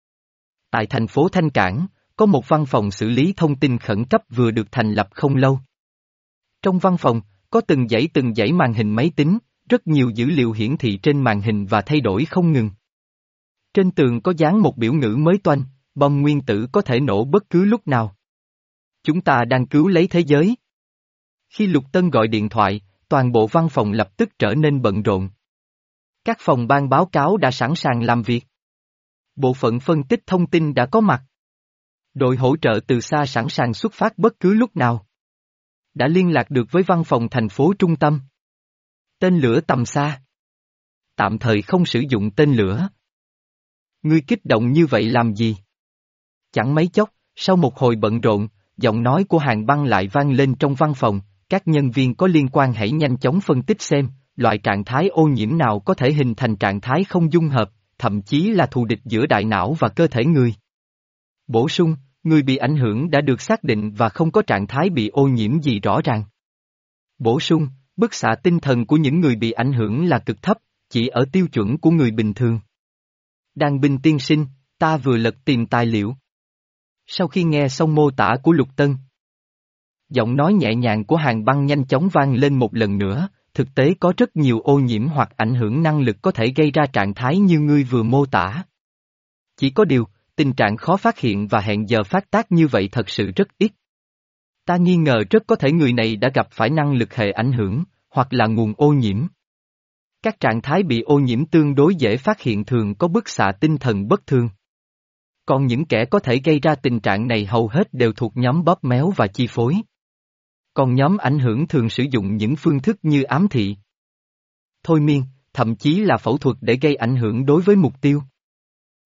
Tại thành phố Thanh Cảng, có một văn phòng xử lý thông tin khẩn cấp vừa được thành lập không lâu. Trong văn phòng, có từng dãy từng dãy màn hình máy tính, rất nhiều dữ liệu hiển thị trên màn hình và thay đổi không ngừng. Trên tường có dán một biểu ngữ mới toanh, bom nguyên tử có thể nổ bất cứ lúc nào. Chúng ta đang cứu lấy thế giới. Khi Lục Tân gọi điện thoại, toàn bộ văn phòng lập tức trở nên bận rộn. Các phòng ban báo cáo đã sẵn sàng làm việc. Bộ phận phân tích thông tin đã có mặt. Đội hỗ trợ từ xa sẵn sàng xuất phát bất cứ lúc nào. Đã liên lạc được với văn phòng thành phố trung tâm. Tên lửa tầm xa. Tạm thời không sử dụng tên lửa. Ngươi kích động như vậy làm gì? Chẳng mấy chốc, sau một hồi bận rộn, giọng nói của Hàn Băng lại vang lên trong văn phòng, các nhân viên có liên quan hãy nhanh chóng phân tích xem, loại trạng thái ô nhiễm nào có thể hình thành trạng thái không dung hợp, thậm chí là thù địch giữa đại não và cơ thể người. Bổ sung, người bị ảnh hưởng đã được xác định và không có trạng thái bị ô nhiễm gì rõ ràng. Bổ sung, bức xạ tinh thần của những người bị ảnh hưởng là cực thấp, chỉ ở tiêu chuẩn của người bình thường. Đan Binh tiên sinh, ta vừa lật tìm tài liệu. Sau khi nghe xong mô tả của Lục Tân, giọng nói nhẹ nhàng của Hàn Băng nhanh chóng vang lên một lần nữa, thực tế có rất nhiều ô nhiễm hoặc ảnh hưởng năng lực có thể gây ra trạng thái như ngươi vừa mô tả. Chỉ có điều, tình trạng khó phát hiện và hẹn giờ phát tác như vậy thật sự rất ít. Ta nghi ngờ rất có thể người này đã gặp phải năng lực hệ ảnh hưởng, hoặc là nguồn ô nhiễm. Các trạng thái bị ô nhiễm tương đối dễ phát hiện thường có bức xạ tinh thần bất thường. Còn những kẻ có thể gây ra tình trạng này hầu hết đều thuộc nhóm bóp méo và chi phối. Còn nhóm ảnh hưởng thường sử dụng những phương thức như ám thị, thôi miên, thậm chí là phẫu thuật để gây ảnh hưởng đối với mục tiêu.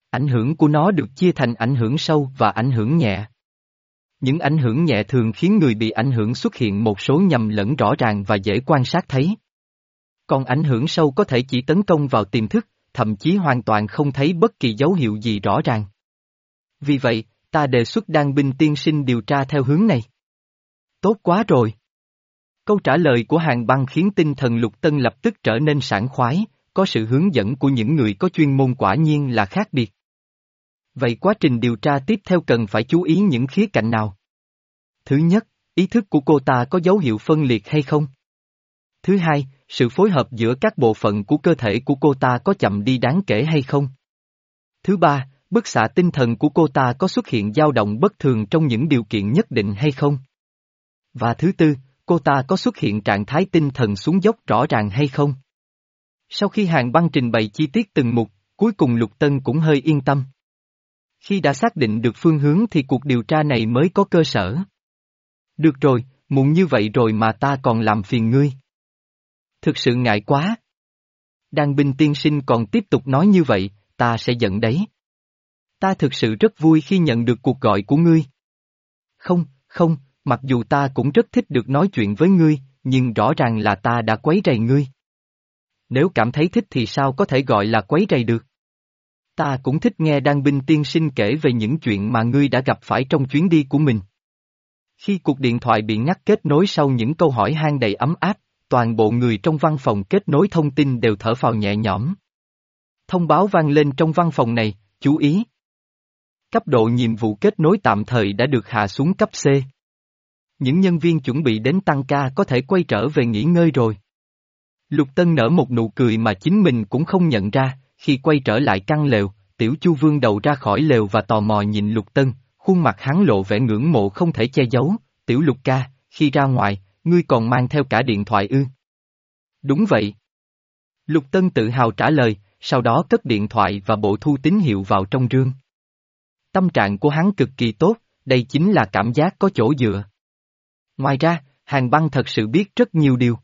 Ảnh hưởng của nó được chia thành ảnh hưởng sâu và ảnh hưởng nhẹ. Những ảnh hưởng nhẹ thường khiến người bị ảnh hưởng xuất hiện một số nhầm lẫn rõ ràng và dễ quan sát thấy. Còn ảnh hưởng sâu có thể chỉ tấn công vào tiềm thức, thậm chí hoàn toàn không thấy bất kỳ dấu hiệu gì rõ ràng. Vì vậy, ta đề xuất Đan Binh tiên sinh điều tra theo hướng này. Tốt quá rồi. Câu trả lời của Hàn Băng khiến tinh thần Lục Tân lập tức trở nên sảng khoái, có sự hướng dẫn của những người có chuyên môn quả nhiên là khác biệt. Vậy quá trình điều tra tiếp theo cần phải chú ý những khía cạnh nào? Thứ nhất, ý thức của cô ta có dấu hiệu phân liệt hay không? Thứ hai, sự phối hợp giữa các bộ phận của cơ thể của cô ta có chậm đi đáng kể hay không? Thứ ba, bức xạ tinh thần của cô ta có xuất hiện dao động bất thường trong những điều kiện nhất định hay không? Và thứ tư, cô ta có xuất hiện trạng thái tinh thần xuống dốc rõ ràng hay không? Sau khi Hàn Băng trình bày chi tiết từng mục, cuối cùng Lục Tân cũng hơi yên tâm. Khi đã xác định được phương hướng thì cuộc điều tra này mới có cơ sở. Được rồi, muộn như vậy rồi mà ta còn làm phiền ngươi. Thực sự ngại quá. Đan Binh tiên sinh còn tiếp tục nói như vậy, ta sẽ giận đấy. Ta thực sự rất vui khi nhận được cuộc gọi của ngươi. Không, không, mặc dù ta cũng rất thích được nói chuyện với ngươi, nhưng rõ ràng là ta đã quấy rầy ngươi. Nếu cảm thấy thích thì sao có thể gọi là quấy rầy được? Ta cũng thích nghe Đan Binh tiên sinh kể về những chuyện mà ngươi đã gặp phải trong chuyến đi của mình. Khi cuộc điện thoại bị ngắt kết nối sau những câu hỏi han đầy ấm áp, toàn bộ người trong văn phòng kết nối thông tin đều thở phào nhẹ nhõm. Thông báo vang lên trong văn phòng này, chú ý. Cấp độ nhiệm vụ kết nối tạm thời đã được hạ xuống cấp C. Những nhân viên chuẩn bị đến tăng ca có thể quay trở về nghỉ ngơi rồi. Lục Tân nở một nụ cười mà chính mình cũng không nhận ra, khi quay trở lại căn lều, Tiểu Chu vươn đầu ra khỏi lều và tò mò nhìn Lục Tân, khuôn mặt hắn lộ vẻ ngưỡng mộ không thể che giấu. Tiểu Lục ca, khi ra ngoài, ngươi còn mang theo cả điện thoại ư? Đúng vậy. Lục Tân tự hào trả lời, sau đó cất điện thoại và bộ thu tín hiệu vào trong rương. Tâm trạng của hắn cực kỳ tốt, đây chính là cảm giác có chỗ dựa. Ngoài ra, Hàn Băng thật sự biết rất nhiều điều.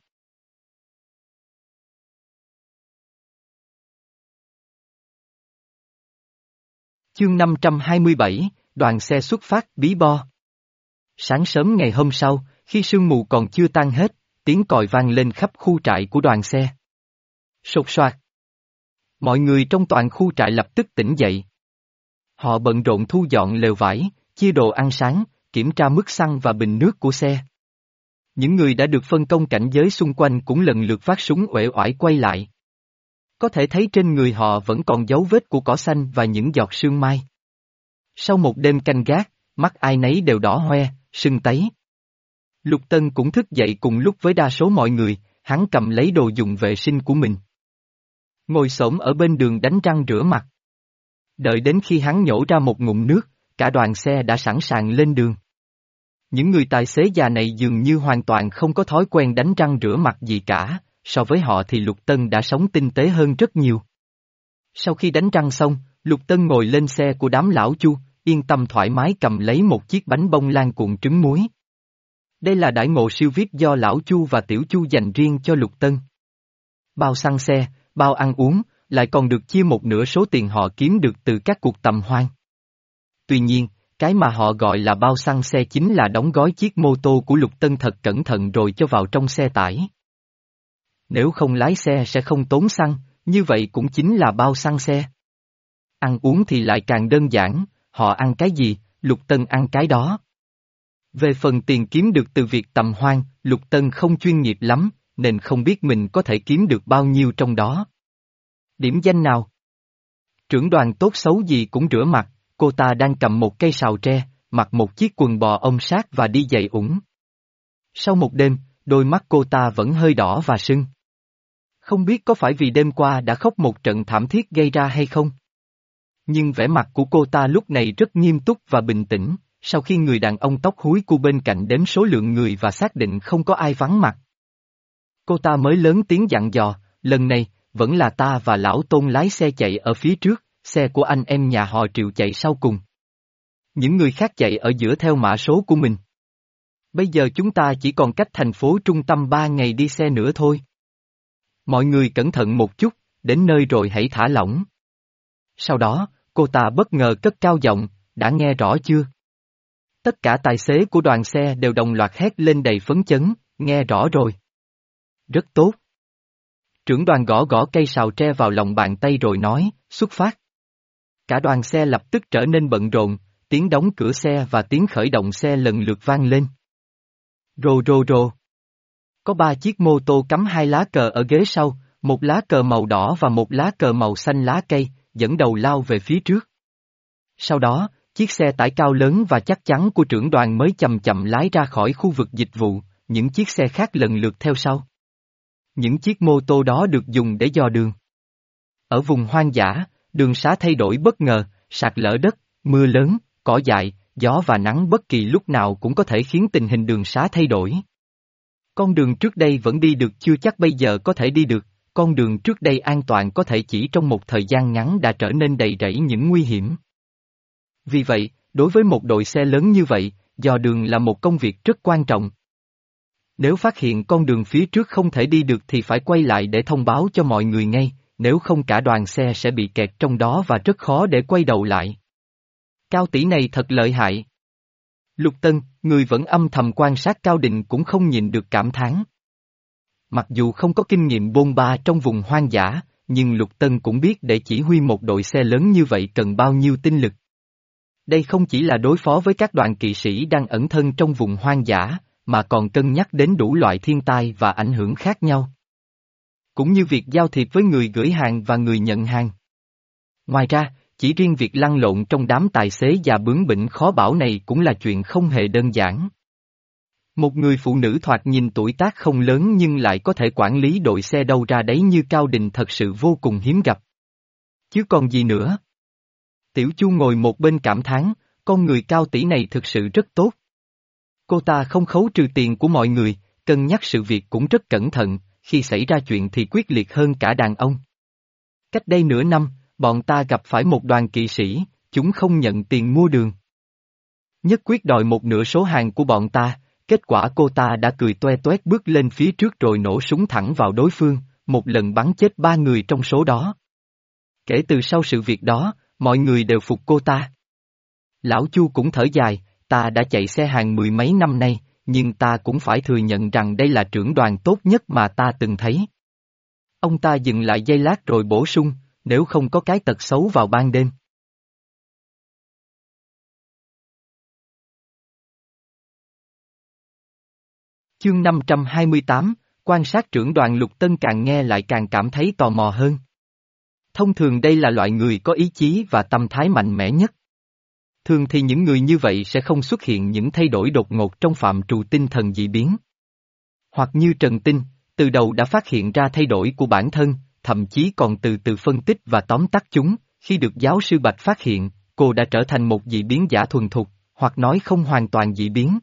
Chương năm trăm hai mươi bảy, đoàn xe xuất phát bí bo. Sáng sớm ngày hôm sau, khi sương mù còn chưa tan hết, tiếng còi vang lên khắp khu trại của đoàn xe. Sột soạt. Mọi người trong toàn khu trại lập tức tỉnh dậy. Họ bận rộn thu dọn lều vải, chia đồ ăn sáng, kiểm tra mức xăng và bình nước của xe. Những người đã được phân công cảnh giới xung quanh cũng lần lượt vác súng uể oải quay lại. Có thể thấy trên người họ vẫn còn dấu vết của cỏ xanh và những giọt sương mai. Sau một đêm canh gác, mắt ai nấy đều đỏ hoe, sưng tấy. Lục Tân cũng thức dậy cùng lúc với đa số mọi người, hắn cầm lấy đồ dùng vệ sinh của mình. Ngồi xổm ở bên đường đánh răng rửa mặt. Đợi đến khi hắn nhổ ra một ngụm nước, cả đoàn xe đã sẵn sàng lên đường. Những người tài xế già này dường như hoàn toàn không có thói quen đánh răng rửa mặt gì cả, so với họ thì Lục Tân đã sống tinh tế hơn rất nhiều. Sau khi đánh răng xong, Lục Tân ngồi lên xe của đám lão Chu, yên tâm thoải mái cầm lấy một chiếc bánh bông lan cuộn trứng muối. Đây là đãi ngộ siêu vi ai pi do lão Chu và tiểu Chu dành riêng cho Lục Tân. Bao xăng xe, bao ăn uống, lại còn được chia một nửa số tiền họ kiếm được từ các cuộc tầm hoan. Tuy nhiên, cái mà họ gọi là bao xăng xe chính là đóng gói chiếc mô tô của Lục Tân thật cẩn thận rồi cho vào trong xe tải. Nếu không lái xe sẽ không tốn xăng, như vậy cũng chính là bao xăng xe. Ăn uống thì lại càng đơn giản, họ ăn cái gì, Lục Tân ăn cái đó. Về phần tiền kiếm được từ việc tầm hoan, Lục Tân không chuyên nghiệp lắm, nên không biết mình có thể kiếm được bao nhiêu trong đó. Điểm danh nào? Trưởng đoàn tốt xấu gì cũng rửa mặt, cô ta đang cầm một cây sào tre, mặc một chiếc quần bò ôm sát và đi giày ủng. Sau một đêm, đôi mắt cô ta vẫn hơi đỏ và sưng. Không biết có phải vì đêm qua đã khóc một trận thảm thiết gây ra hay không? Nhưng vẻ mặt của cô ta lúc này rất nghiêm túc và bình tĩnh, sau khi người đàn ông tóc húi cu bên cạnh đếm số lượng người và xác định không có ai vắng mặt. Cô ta mới lớn tiếng dặn dò, lần này, vẫn là ta và lão Tôn lái xe chạy ở phía trước, xe của anh em nhà họ Triệu chạy sau cùng. Những người khác chạy ở giữa theo mã số của mình. Bây giờ chúng ta chỉ còn cách thành phố trung tâm ba ngày đi xe nữa thôi. Mọi người cẩn thận một chút, đến nơi rồi hãy thả lỏng. Sau đó, cô ta bất ngờ cất cao giọng, đã nghe rõ chưa? Tất cả tài xế của đoàn xe đều đồng loạt hét lên đầy phấn chấn, nghe rõ rồi. Rất tốt. Trưởng đoàn gõ gõ cây sào tre vào lòng bàn tay rồi nói, xuất phát. Cả đoàn xe lập tức trở nên bận rộn, tiếng đóng cửa xe và tiếng khởi động xe lần lượt vang lên. Rồ rồ rồ. Có ba chiếc mô tô cắm hai lá cờ ở ghế sau, một lá cờ màu đỏ và một lá cờ màu xanh lá cây, dẫn đầu lao về phía trước. Sau đó, chiếc xe tải cao lớn và chắc chắn của trưởng đoàn mới chậm chậm lái ra khỏi khu vực dịch vụ, những chiếc xe khác lần lượt theo sau. Những chiếc mô tô đó được dùng để dò đường. Ở vùng hoang dã, đường xá thay đổi bất ngờ, sạt lở đất, mưa lớn, cỏ dại, gió và nắng bất kỳ lúc nào cũng có thể khiến tình hình đường xá thay đổi. Con đường trước đây vẫn đi được chưa chắc bây giờ có thể đi được, con đường trước đây an toàn có thể chỉ trong một thời gian ngắn đã trở nên đầy rẫy những nguy hiểm. Vì vậy, đối với một đội xe lớn như vậy, dò đường là một công việc rất quan trọng. Nếu phát hiện con đường phía trước không thể đi được thì phải quay lại để thông báo cho mọi người ngay, nếu không cả đoàn xe sẽ bị kẹt trong đó và rất khó để quay đầu lại. Cao tỷ này thật lợi hại. Lục Tân, người vẫn âm thầm quan sát Cao Định cũng không nhịn được cảm thán. Mặc dù không có kinh nghiệm bôn ba trong vùng hoang dã, nhưng Lục Tân cũng biết để chỉ huy một đội xe lớn như vậy cần bao nhiêu tinh lực. Đây không chỉ là đối phó với các đoàn kỵ sĩ đang ẩn thân trong vùng hoang dã, mà còn cân nhắc đến đủ loại thiên tai và ảnh hưởng khác nhau. Cũng như việc giao thiệp với người gửi hàng và người nhận hàng. Ngoài ra, chỉ riêng việc lăn lộn trong đám tài xế già bướng bỉnh khó bảo này cũng là chuyện không hề đơn giản. Một người phụ nữ thoạt nhìn tuổi tác không lớn nhưng lại có thể quản lý đội xe đâu ra đấy như Cao Đình thật sự vô cùng hiếm gặp. Chứ còn gì nữa? Tiểu Chu ngồi một bên cảm thán, con người Cao tỷ này thực sự rất tốt. Cô ta không khấu trừ tiền của mọi người, cân nhắc sự việc cũng rất cẩn thận, khi xảy ra chuyện thì quyết liệt hơn cả đàn ông. Cách đây nửa năm, bọn ta gặp phải một đoàn kỵ sĩ, chúng không nhận tiền mua đường. Nhất quyết đòi một nửa số hàng của bọn ta, kết quả cô ta đã cười toe toét bước lên phía trước rồi nổ súng thẳng vào đối phương, một lần bắn chết ba người trong số đó. Kể từ sau sự việc đó, mọi người đều phục cô ta. Lão Chu cũng thở dài, ta đã chạy xe hàng mười mấy năm nay, nhưng ta cũng phải thừa nhận rằng đây là trưởng đoàn tốt nhất mà ta từng thấy. Ông ta dừng lại giây lát rồi bổ sung, nếu không có cái tật xấu vào ban đêm. Chương năm trăm hai mươi tám, quan sát trưởng đoàn Lục Tân càng nghe lại càng cảm thấy tò mò hơn. Thông thường đây là loại người có ý chí và tâm thái mạnh mẽ nhất. Thường thì những người như vậy sẽ không xuất hiện những thay đổi đột ngột trong phạm trù tinh thần dị biến. Hoặc như Trần Tinh, từ đầu đã phát hiện ra thay đổi của bản thân, thậm chí còn từ từ phân tích và tóm tắt chúng, khi được giáo sư Bạch phát hiện, cô đã trở thành một dị biến giả thuần thục, hoặc nói không hoàn toàn dị biến.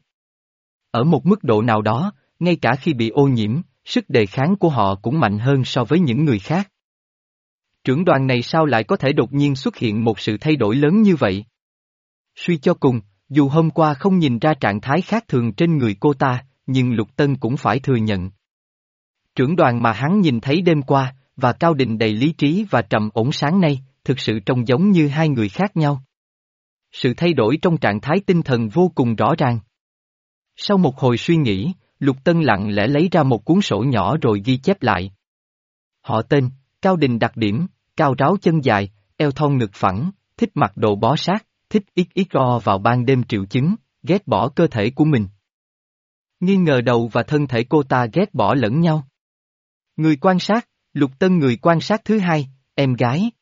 Ở một mức độ nào đó, ngay cả khi bị ô nhiễm, sức đề kháng của họ cũng mạnh hơn so với những người khác. Trưởng đoàn này sao lại có thể đột nhiên xuất hiện một sự thay đổi lớn như vậy? Suy cho cùng, dù hôm qua không nhìn ra trạng thái khác thường trên người cô ta, nhưng Lục Tân cũng phải thừa nhận. Trưởng đoàn mà hắn nhìn thấy đêm qua, và Cao Đình đầy lý trí và trầm ổn sáng nay, thực sự trông giống như hai người khác nhau. Sự thay đổi trong trạng thái tinh thần vô cùng rõ ràng. Sau một hồi suy nghĩ, Lục Tân lặng lẽ lấy ra một cuốn sổ nhỏ rồi ghi chép lại. Họ tên, Cao Đình đặc điểm, cao ráo chân dài, eo thon ngực phẳng, thích mặc đồ bó sát, thích ít ít ro vào ban đêm triệu chứng, ghét bỏ cơ thể của mình. Nghi ngờ đầu và thân thể cô ta ghét bỏ lẫn nhau. Người quan sát, Lục Tân người quan sát thứ hai, em gái.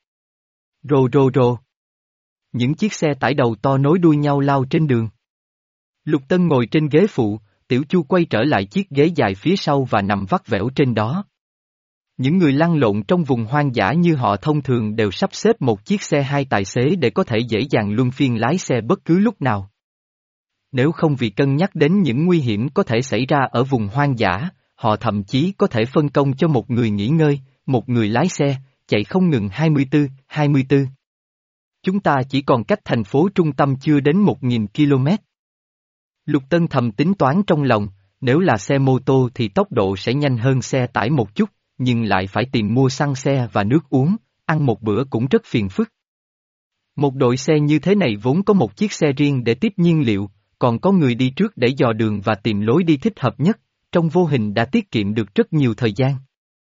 Rồ rồ rồ. Những chiếc xe tải đầu to nối đuôi nhau lao trên đường. Lục Tân ngồi trên ghế phụ, Tiểu Chu quay trở lại chiếc ghế dài phía sau và nằm vắt vẻo trên đó. Những người lăn lộn trong vùng hoang dã như họ thông thường đều sắp xếp một chiếc xe hai tài xế để có thể dễ dàng luân phiên lái xe bất cứ lúc nào. Nếu không vì cân nhắc đến những nguy hiểm có thể xảy ra ở vùng hoang dã, họ thậm chí có thể phân công cho một người nghỉ ngơi, một người lái xe, chạy không ngừng hai mươi tư, hai mươi tư. Chúng ta chỉ còn cách thành phố trung tâm chưa đến một nghìn ki lô mét. Lục Tân thầm tính toán trong lòng, nếu là xe mô tô thì tốc độ sẽ nhanh hơn xe tải một chút, nhưng lại phải tìm mua xăng xe và nước uống, ăn một bữa cũng rất phiền phức. Một đội xe như thế này vốn có một chiếc xe riêng để tiếp nhiên liệu, còn có người đi trước để dò đường và tìm lối đi thích hợp nhất, trong vô hình đã tiết kiệm được rất nhiều thời gian.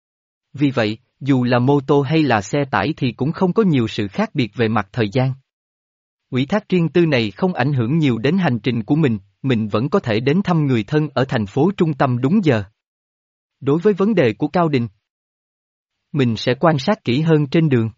Vì vậy, dù là mô tô hay là xe tải thì cũng không có nhiều sự khác biệt về mặt thời gian. Ủy thác riêng tư này không ảnh hưởng nhiều đến hành trình của mình, mình vẫn có thể đến thăm người thân ở thành phố trung tâm đúng giờ. Đối với vấn đề của Cao Đình, mình sẽ quan sát kỹ hơn trên đường.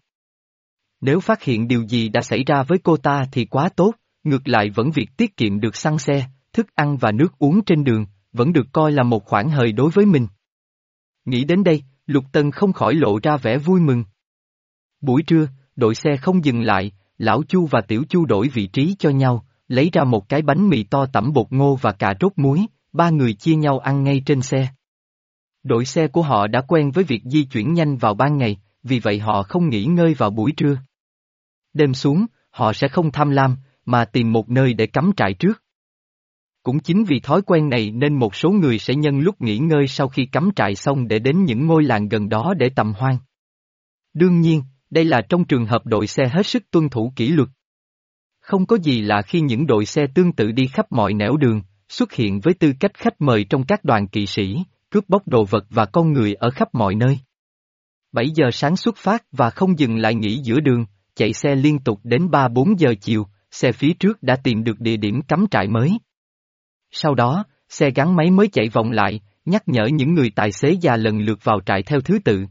Nếu phát hiện điều gì đã xảy ra với cô ta thì quá tốt, ngược lại vẫn việc tiết kiệm được xăng xe, thức ăn và nước uống trên đường, vẫn được coi là một khoản hời đối với mình. Nghĩ đến đây, Lục Tân không khỏi lộ ra vẻ vui mừng. Buổi trưa, đội xe không dừng lại, Lão Chu và Tiểu Chu đổi vị trí cho nhau, lấy ra một cái bánh mì to tẩm bột ngô và cà rốt muối, ba người chia nhau ăn ngay trên xe. Đội xe của họ đã quen với việc di chuyển nhanh vào ban ngày, vì vậy họ không nghỉ ngơi vào buổi trưa. Đêm xuống, họ sẽ không tham lam, mà tìm một nơi để cắm trại trước. Cũng chính vì thói quen này nên một số người sẽ nhân lúc nghỉ ngơi sau khi cắm trại xong để đến những ngôi làng gần đó để tầm hoan. Đương nhiên, đây là trong trường hợp đội xe hết sức tuân thủ kỷ luật. Không có gì lạ khi những đội xe tương tự đi khắp mọi nẻo đường, xuất hiện với tư cách khách mời trong các đoàn kỵ sĩ, cướp bóc đồ vật và con người ở khắp mọi nơi. bảy giờ sáng xuất phát và không dừng lại nghỉ giữa đường, chạy xe liên tục đến ba bốn giờ chiều, xe phía trước đã tìm được địa điểm cắm trại mới. Sau đó, xe gắn máy mới chạy vòng lại, nhắc nhở những người tài xế già lần lượt vào trại theo thứ tự.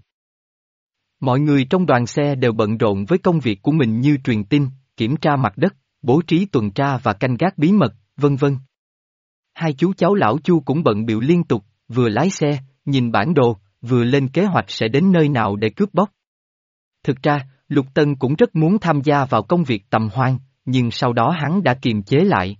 Mọi người trong đoàn xe đều bận rộn với công việc của mình như truyền tin, kiểm tra mặt đất, bố trí tuần tra và canh gác bí mật, vân vân. Hai chú cháu Lão Chu cũng bận bịu liên tục, vừa lái xe, nhìn bản đồ, vừa lên kế hoạch sẽ đến nơi nào để cướp bóc. Thực ra, Lục Tân cũng rất muốn tham gia vào công việc tầm hoan, nhưng sau đó hắn đã kiềm chế lại.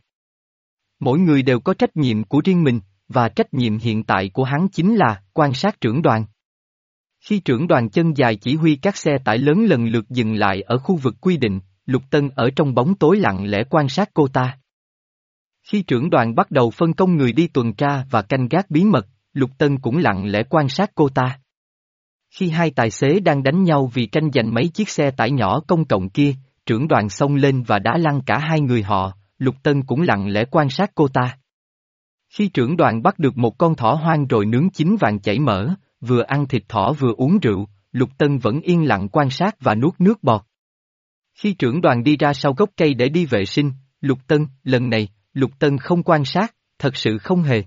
Mỗi người đều có trách nhiệm của riêng mình, và trách nhiệm hiện tại của hắn chính là quan sát trưởng đoàn. Khi trưởng đoàn chân dài chỉ huy các xe tải lớn lần lượt dừng lại ở khu vực quy định, Lục Tân ở trong bóng tối lặng lẽ quan sát cô ta. Khi trưởng đoàn bắt đầu phân công người đi tuần tra và canh gác bí mật, Lục Tân cũng lặng lẽ quan sát cô ta. Khi hai tài xế đang đánh nhau vì tranh giành mấy chiếc xe tải nhỏ công cộng kia, trưởng đoàn xông lên và đá lăn cả hai người họ, Lục Tân cũng lặng lẽ quan sát cô ta. Khi trưởng đoàn bắt được một con thỏ hoang rồi nướng chín vàng chảy mỡ, vừa ăn thịt thỏ vừa uống rượu, Lục Tân vẫn yên lặng quan sát và nuốt nước bọt. Khi trưởng đoàn đi ra sau gốc cây để đi vệ sinh, Lục Tân, lần này, Lục Tân không quan sát, thật sự không hề.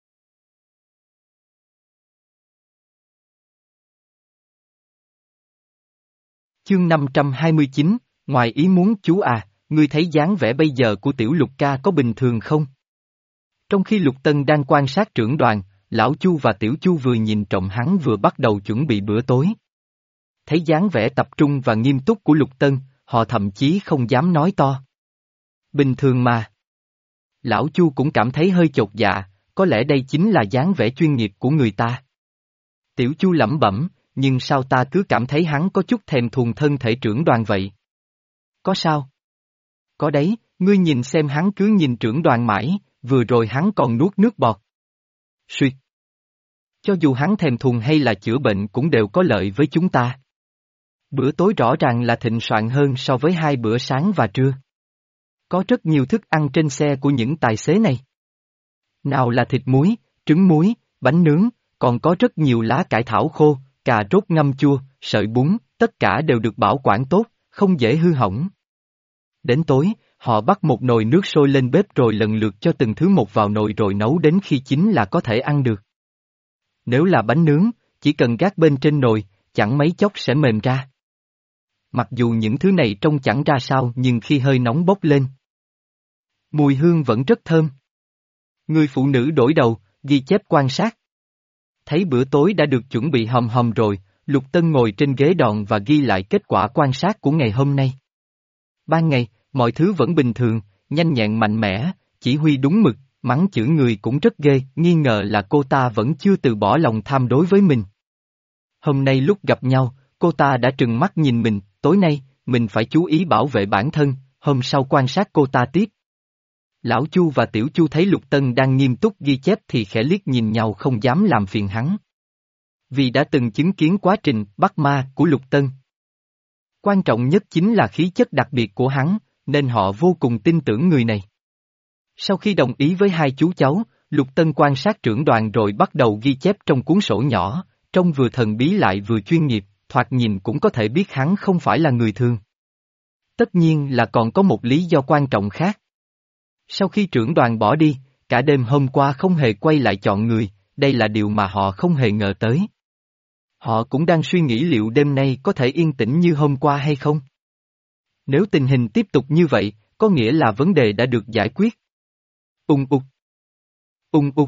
Chương năm trăm hai mươi chín, ngoài ý muốn chú à, ngươi thấy dáng vẻ bây giờ của tiểu Lục ca có bình thường không? Trong khi Lục Tân đang quan sát trưởng đoàn, Lão Chu và Tiểu Chu vừa nhìn trộm hắn vừa bắt đầu chuẩn bị bữa tối. Thấy dáng vẻ tập trung và nghiêm túc của Lục Tân, họ thậm chí không dám nói to. Bình thường mà. Lão Chu cũng cảm thấy hơi chột dạ, có lẽ đây chính là dáng vẻ chuyên nghiệp của người ta. Tiểu Chu lẩm bẩm, nhưng sao ta cứ cảm thấy hắn có chút thèm thuồng thân thể trưởng đoàn vậy? Có sao? Có đấy, ngươi nhìn xem hắn cứ nhìn trưởng đoàn mãi, vừa rồi hắn còn nuốt nước bọt. Suýt. Cho dù hắn thèm thuồng hay là chữa bệnh cũng đều có lợi với chúng ta. Bữa tối rõ ràng là thịnh soạn hơn so với hai bữa sáng và trưa. Có rất nhiều thức ăn trên xe của những tài xế này. Nào là thịt muối, trứng muối, bánh nướng, còn có rất nhiều lá cải thảo khô, cà rốt ngâm chua, sợi bún, tất cả đều được bảo quản tốt, không dễ hư hỏng. Đến tối, họ bắt một nồi nước sôi lên bếp rồi lần lượt cho từng thứ một vào nồi rồi nấu đến khi chín là có thể ăn được. Nếu là bánh nướng, chỉ cần gác bên trên nồi, chẳng mấy chốc sẽ mềm ra. Mặc dù những thứ này trông chẳng ra sao nhưng khi hơi nóng bốc lên, mùi hương vẫn rất thơm. Người phụ nữ đổi đầu, ghi chép quan sát. Thấy bữa tối đã được chuẩn bị hòm hòm rồi, Lục Tân ngồi trên ghế đòn và ghi lại kết quả quan sát của ngày hôm nay. Ban ngày, mọi thứ vẫn bình thường, nhanh nhẹn mạnh mẽ, chỉ huy đúng mực, mắng chửi người cũng rất ghê, nghi ngờ là cô ta vẫn chưa từ bỏ lòng tham đối với mình. Hôm nay lúc gặp nhau, cô ta đã trừng mắt nhìn mình, tối nay, mình phải chú ý bảo vệ bản thân, hôm sau quan sát cô ta tiếp. Lão Chu và Tiểu Chu thấy Lục Tân đang nghiêm túc ghi chép thì khẽ liếc nhìn nhau không dám làm phiền hắn. Vì đã từng chứng kiến quá trình bắt ma của Lục Tân. Quan trọng nhất chính là khí chất đặc biệt của hắn, nên họ vô cùng tin tưởng người này. Sau khi đồng ý với hai chú cháu, Lục Tân quan sát trưởng đoàn rồi bắt đầu ghi chép trong cuốn sổ nhỏ, trông vừa thần bí lại vừa chuyên nghiệp, thoạt nhìn cũng có thể biết hắn không phải là người thường. Tất nhiên là còn có một lý do quan trọng khác. Sau khi trưởng đoàn bỏ đi, cả đêm hôm qua không hề quay lại chọn người, đây là điều mà họ không hề ngờ tới. Họ cũng đang suy nghĩ liệu đêm nay có thể yên tĩnh như hôm qua hay không. Nếu tình hình tiếp tục như vậy, có nghĩa là vấn đề đã được giải quyết. Ung ục. Ung ục.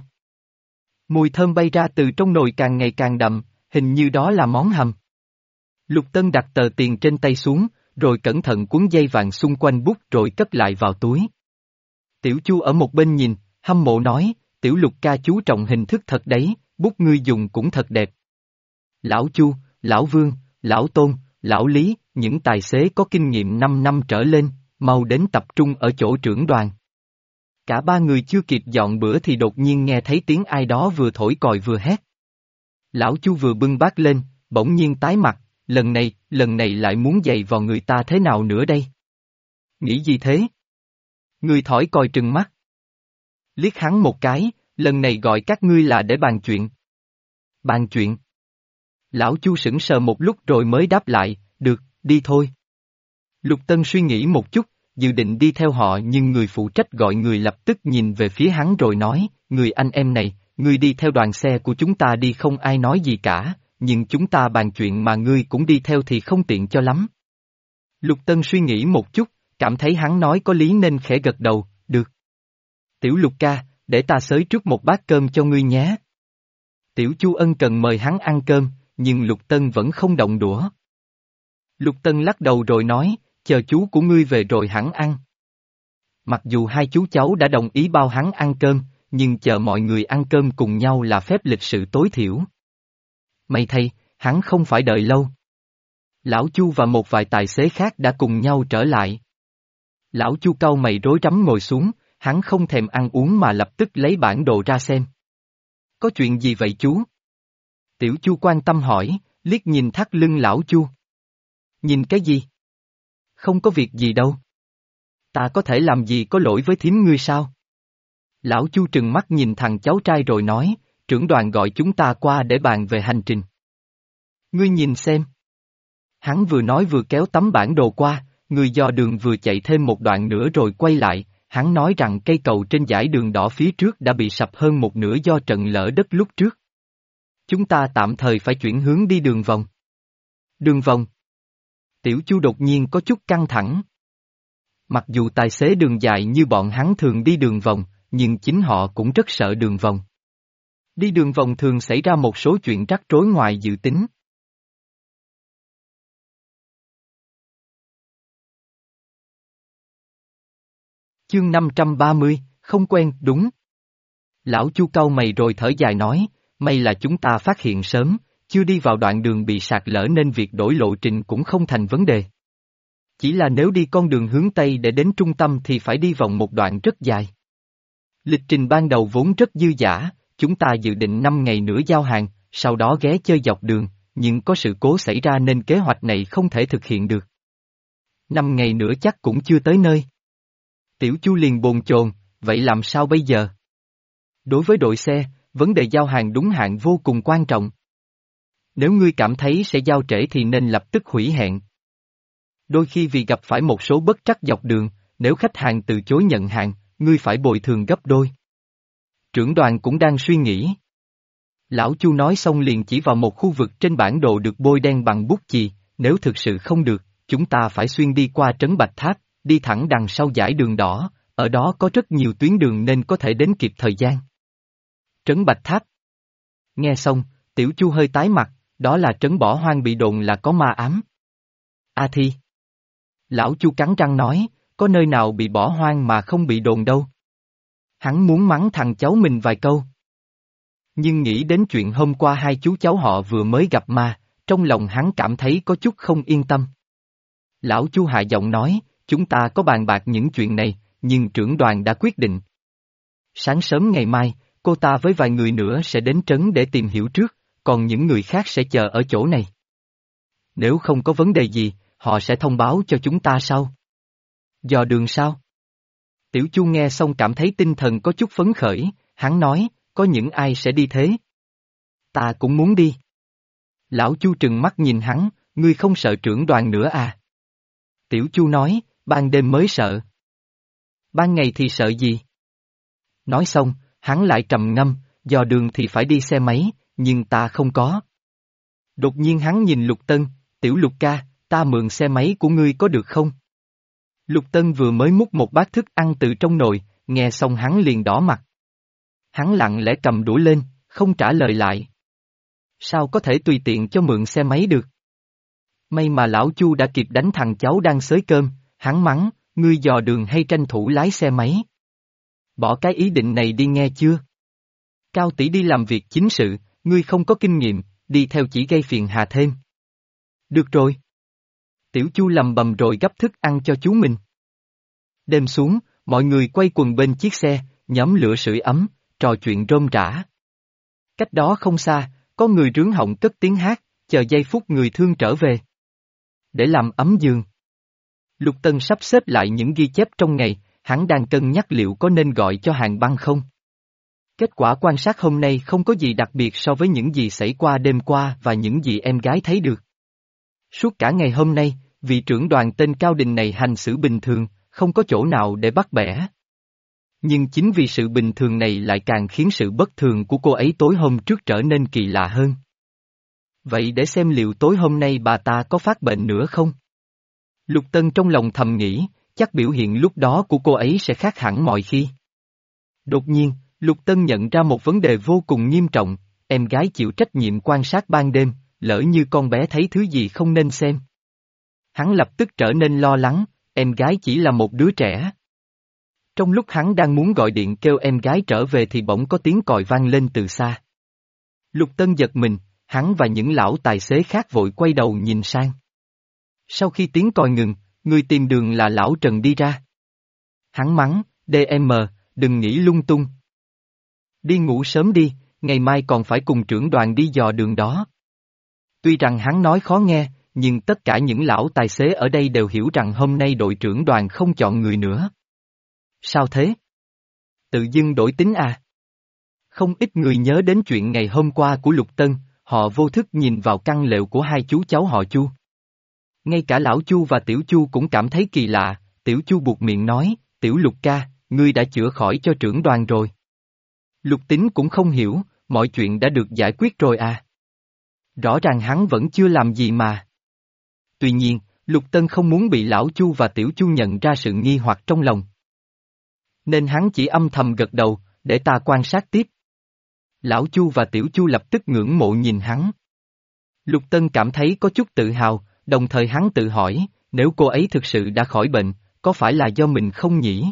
Mùi thơm bay ra từ trong nồi càng ngày càng đậm, hình như đó là món hầm. Lục Tân đặt tờ tiền trên tay xuống, rồi cẩn thận cuốn dây vàng xung quanh bút rồi cất lại vào túi. Tiểu Chu ở một bên nhìn, hâm mộ nói, Tiểu Lục ca chú trọng hình thức thật đấy, bút ngươi dùng cũng thật đẹp. Lão Chu, Lão Vương, Lão Tôn, Lão Lý, những tài xế có kinh nghiệm năm năm trở lên, mau đến tập trung ở chỗ trưởng đoàn. Cả ba người chưa kịp dọn bữa thì đột nhiên nghe thấy tiếng ai đó vừa thổi còi vừa hét. Lão Chu vừa bưng bát lên, bỗng nhiên tái mặt, lần này, lần này lại muốn giày vào người ta thế nào nữa đây? Nghĩ gì thế? Người thổi còi trừng mắt. Liếc hắn một cái, lần này gọi các ngươi là để bàn chuyện. Bàn chuyện. Lão Chu sững sờ một lúc rồi mới đáp lại, được, đi thôi. Lục Tân suy nghĩ một chút, dự định đi theo họ nhưng người phụ trách gọi người lập tức nhìn về phía hắn rồi nói, người anh em này, ngươi đi theo đoàn xe của chúng ta đi không ai nói gì cả, nhưng chúng ta bàn chuyện mà ngươi cũng đi theo thì không tiện cho lắm. Lục Tân suy nghĩ một chút, cảm thấy hắn nói có lý nên khẽ gật đầu, được. Tiểu Lục ca, để ta xới trước một bát cơm cho ngươi nhé. Tiểu Chu ân cần mời hắn ăn cơm, nhưng Lục Tân vẫn không động đũa. Lục Tân lắc đầu rồi nói, chờ chú của ngươi về rồi hẳn ăn. Mặc dù hai chú cháu đã đồng ý bao hắn ăn cơm, nhưng chờ mọi người ăn cơm cùng nhau là phép lịch sự tối thiểu. May thay, hắn không phải đợi lâu. Lão Chu và một vài tài xế khác đã cùng nhau trở lại. Lão Chu cau mày rối rắm ngồi xuống, hắn không thèm ăn uống mà lập tức lấy bản đồ ra xem. Có chuyện gì vậy chú? Tiểu Chu quan tâm hỏi, liếc nhìn thắt lưng lão Chu. Nhìn cái gì? Không có việc gì đâu. Ta có thể làm gì có lỗi với thím ngươi sao? Lão Chu trừng mắt nhìn thằng cháu trai rồi nói, trưởng đoàn gọi chúng ta qua để bàn về hành trình. Ngươi nhìn xem. Hắn vừa nói vừa kéo tấm bản đồ qua, người dò đường vừa chạy thêm một đoạn nữa rồi quay lại, hắn nói rằng cây cầu trên dải đường đỏ phía trước đã bị sập hơn một nửa do trận lở đất lúc trước. Chúng ta tạm thời phải chuyển hướng đi đường vòng. Đường vòng. Tiểu Chu đột nhiên có chút căng thẳng. Mặc dù tài xế đường dài như bọn hắn thường đi đường vòng, nhưng chính họ cũng rất sợ đường vòng. Đi đường vòng thường xảy ra một số chuyện rắc rối ngoài dự tính. Chương năm trăm ba mươi, không quen, đúng. Lão Chu cau mày rồi thở dài nói, may là chúng ta phát hiện sớm, chưa đi vào đoạn đường bị sạt lở nên việc đổi lộ trình cũng không thành vấn đề. Chỉ là nếu đi con đường hướng Tây để đến trung tâm thì phải đi vòng một đoạn rất dài. Lịch trình ban đầu vốn rất dư dả, chúng ta dự định năm ngày nữa giao hàng, sau đó ghé chơi dọc đường, nhưng có sự cố xảy ra nên kế hoạch này không thể thực hiện được. Năm ngày nữa chắc cũng chưa tới nơi. Tiểu Chu liền bồn chồn, vậy làm sao bây giờ? Đối với đội xe, vấn đề giao hàng đúng hạn vô cùng quan trọng. Nếu ngươi cảm thấy sẽ giao trễ thì nên lập tức hủy hẹn. Đôi khi vì gặp phải một số bất trắc dọc đường, nếu khách hàng từ chối nhận hàng, ngươi phải bồi thường gấp đôi. Trưởng đoàn cũng đang suy nghĩ. Lão Chu nói xong liền chỉ vào một khu vực trên bản đồ được bôi đen bằng bút chì, nếu thực sự không được, chúng ta phải xuyên đi qua trấn Bạch Tháp, đi thẳng đằng sau dải đường đỏ, ở đó có rất nhiều tuyến đường nên có thể đến kịp thời gian. Trấn Bạch Tháp. Nghe xong, Tiểu Chu hơi tái mặt, đó là trấn bỏ hoang bị đồn là có ma ám. A Thi. Lão Chu cắn răng nói, có nơi nào bị bỏ hoang mà không bị đồn đâu. Hắn muốn mắng thằng cháu mình vài câu. Nhưng nghĩ đến chuyện hôm qua hai chú cháu họ vừa mới gặp ma, trong lòng hắn cảm thấy có chút không yên tâm. Lão Chu hạ giọng nói, chúng ta có bàn bạc những chuyện này, nhưng trưởng đoàn đã quyết định. Sáng sớm ngày mai, cô ta với vài người nữa sẽ đến trấn để tìm hiểu trước, còn những người khác sẽ chờ ở chỗ này. Nếu không có vấn đề gì, họ sẽ thông báo cho chúng ta sau. Dò đường sao? Tiểu Chu nghe xong cảm thấy tinh thần có chút phấn khởi, hắn nói, có những ai sẽ đi thế? Ta cũng muốn đi. Lão Chu trừng mắt nhìn hắn, ngươi không sợ trưởng đoàn nữa à? Tiểu Chu nói, ban đêm mới sợ. Ban ngày thì sợ gì? Nói xong, hắn lại trầm ngâm, dò đường thì phải đi xe máy, nhưng ta không có. Đột nhiên hắn nhìn Lục Tân, tiểu Lục ca, ta mượn xe máy của ngươi có được không? Lục Tân vừa mới múc một bát thức ăn từ trong nồi, nghe xong hắn liền đỏ mặt. Hắn lặng lẽ cầm đũa lên, không trả lời lại. Sao có thể tùy tiện cho mượn xe máy được? May mà lão Chu đã kịp đánh thằng cháu đang xới cơm, hắn mắng, ngươi dò đường hay tranh thủ lái xe máy? Bỏ cái ý định này đi nghe chưa? Cao tỷ đi làm việc chính sự, ngươi không có kinh nghiệm, đi theo chỉ gây phiền hà thêm. Được rồi. Tiểu Chu lầm bầm rồi gấp thức ăn cho chú mình. Đêm xuống, mọi người quay quần bên chiếc xe, nhóm lửa sưởi ấm, trò chuyện rôm rả. Cách đó không xa, có người rướng họng cất tiếng hát, chờ giây phút người thương trở về. Để làm ấm giường. Lục Tân sắp xếp lại những ghi chép trong ngày, hắn đang cân nhắc liệu có nên gọi cho Hàng Băng không. Kết quả quan sát hôm nay không có gì đặc biệt so với những gì xảy qua đêm qua và những gì em gái thấy được. Suốt cả ngày hôm nay, vị trưởng đoàn tên Cao Đình này hành xử bình thường, không có chỗ nào để bắt bẻ. Nhưng chính vì sự bình thường này lại càng khiến sự bất thường của cô ấy tối hôm trước trở nên kỳ lạ hơn. Vậy để xem liệu tối hôm nay bà ta có phát bệnh nữa không? Lục Tân trong lòng thầm nghĩ, chắc biểu hiện lúc đó của cô ấy sẽ khác hẳn mọi khi. Đột nhiên, Lục Tân nhận ra một vấn đề vô cùng nghiêm trọng, em gái chịu trách nhiệm quan sát ban đêm, lỡ như con bé thấy thứ gì không nên xem. Hắn lập tức trở nên lo lắng, em gái chỉ là một đứa trẻ. Trong lúc hắn đang muốn gọi điện kêu em gái trở về thì bỗng có tiếng còi vang lên từ xa. Lục Tân giật mình, hắn và những lão tài xế khác vội quay đầu nhìn sang. Sau khi tiếng còi ngừng, người tìm đường là lão Trần đi ra. Hắn mắng, đê em, đừng nghĩ lung tung. Đi ngủ sớm đi, ngày mai còn phải cùng trưởng đoàn đi dò đường đó. Tuy rằng hắn nói khó nghe, nhưng tất cả những lão tài xế ở đây đều hiểu rằng hôm nay đội trưởng đoàn không chọn người nữa. Sao thế? Tự dưng đổi tính à? Không ít người nhớ đến chuyện ngày hôm qua của Lục Tân, họ vô thức nhìn vào căn lều của hai chú cháu họ Chu. Ngay cả lão Chu và tiểu Chu cũng cảm thấy kỳ lạ, tiểu Chu buột miệng nói, tiểu Lục ca, ngươi đã chữa khỏi cho trưởng đoàn rồi. Lục Tính cũng không hiểu, mọi chuyện đã được giải quyết rồi à? Rõ ràng hắn vẫn chưa làm gì mà. Tuy nhiên, Lục Tân không muốn bị lão Chu và tiểu Chu nhận ra sự nghi hoặc trong lòng. Nên hắn chỉ âm thầm gật đầu, để ta quan sát tiếp. Lão Chu và tiểu Chu lập tức ngưỡng mộ nhìn hắn. Lục Tân cảm thấy có chút tự hào, đồng thời hắn tự hỏi, nếu cô ấy thực sự đã khỏi bệnh, có phải là do mình không nhỉ?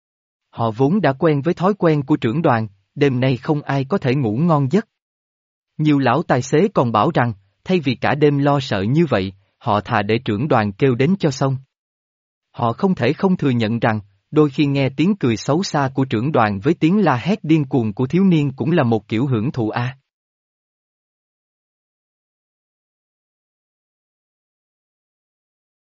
Họ vốn đã quen với thói quen của trưởng đoàn, đêm nay không ai có thể ngủ ngon giấc. Nhiều lão tài xế còn bảo rằng, thay vì cả đêm lo sợ như vậy, họ thà để trưởng đoàn kêu đến cho xong. Họ không thể không thừa nhận rằng, đôi khi nghe tiếng cười xấu xa của trưởng đoàn với tiếng la hét điên cuồng của thiếu niên cũng là một kiểu hưởng thụ a.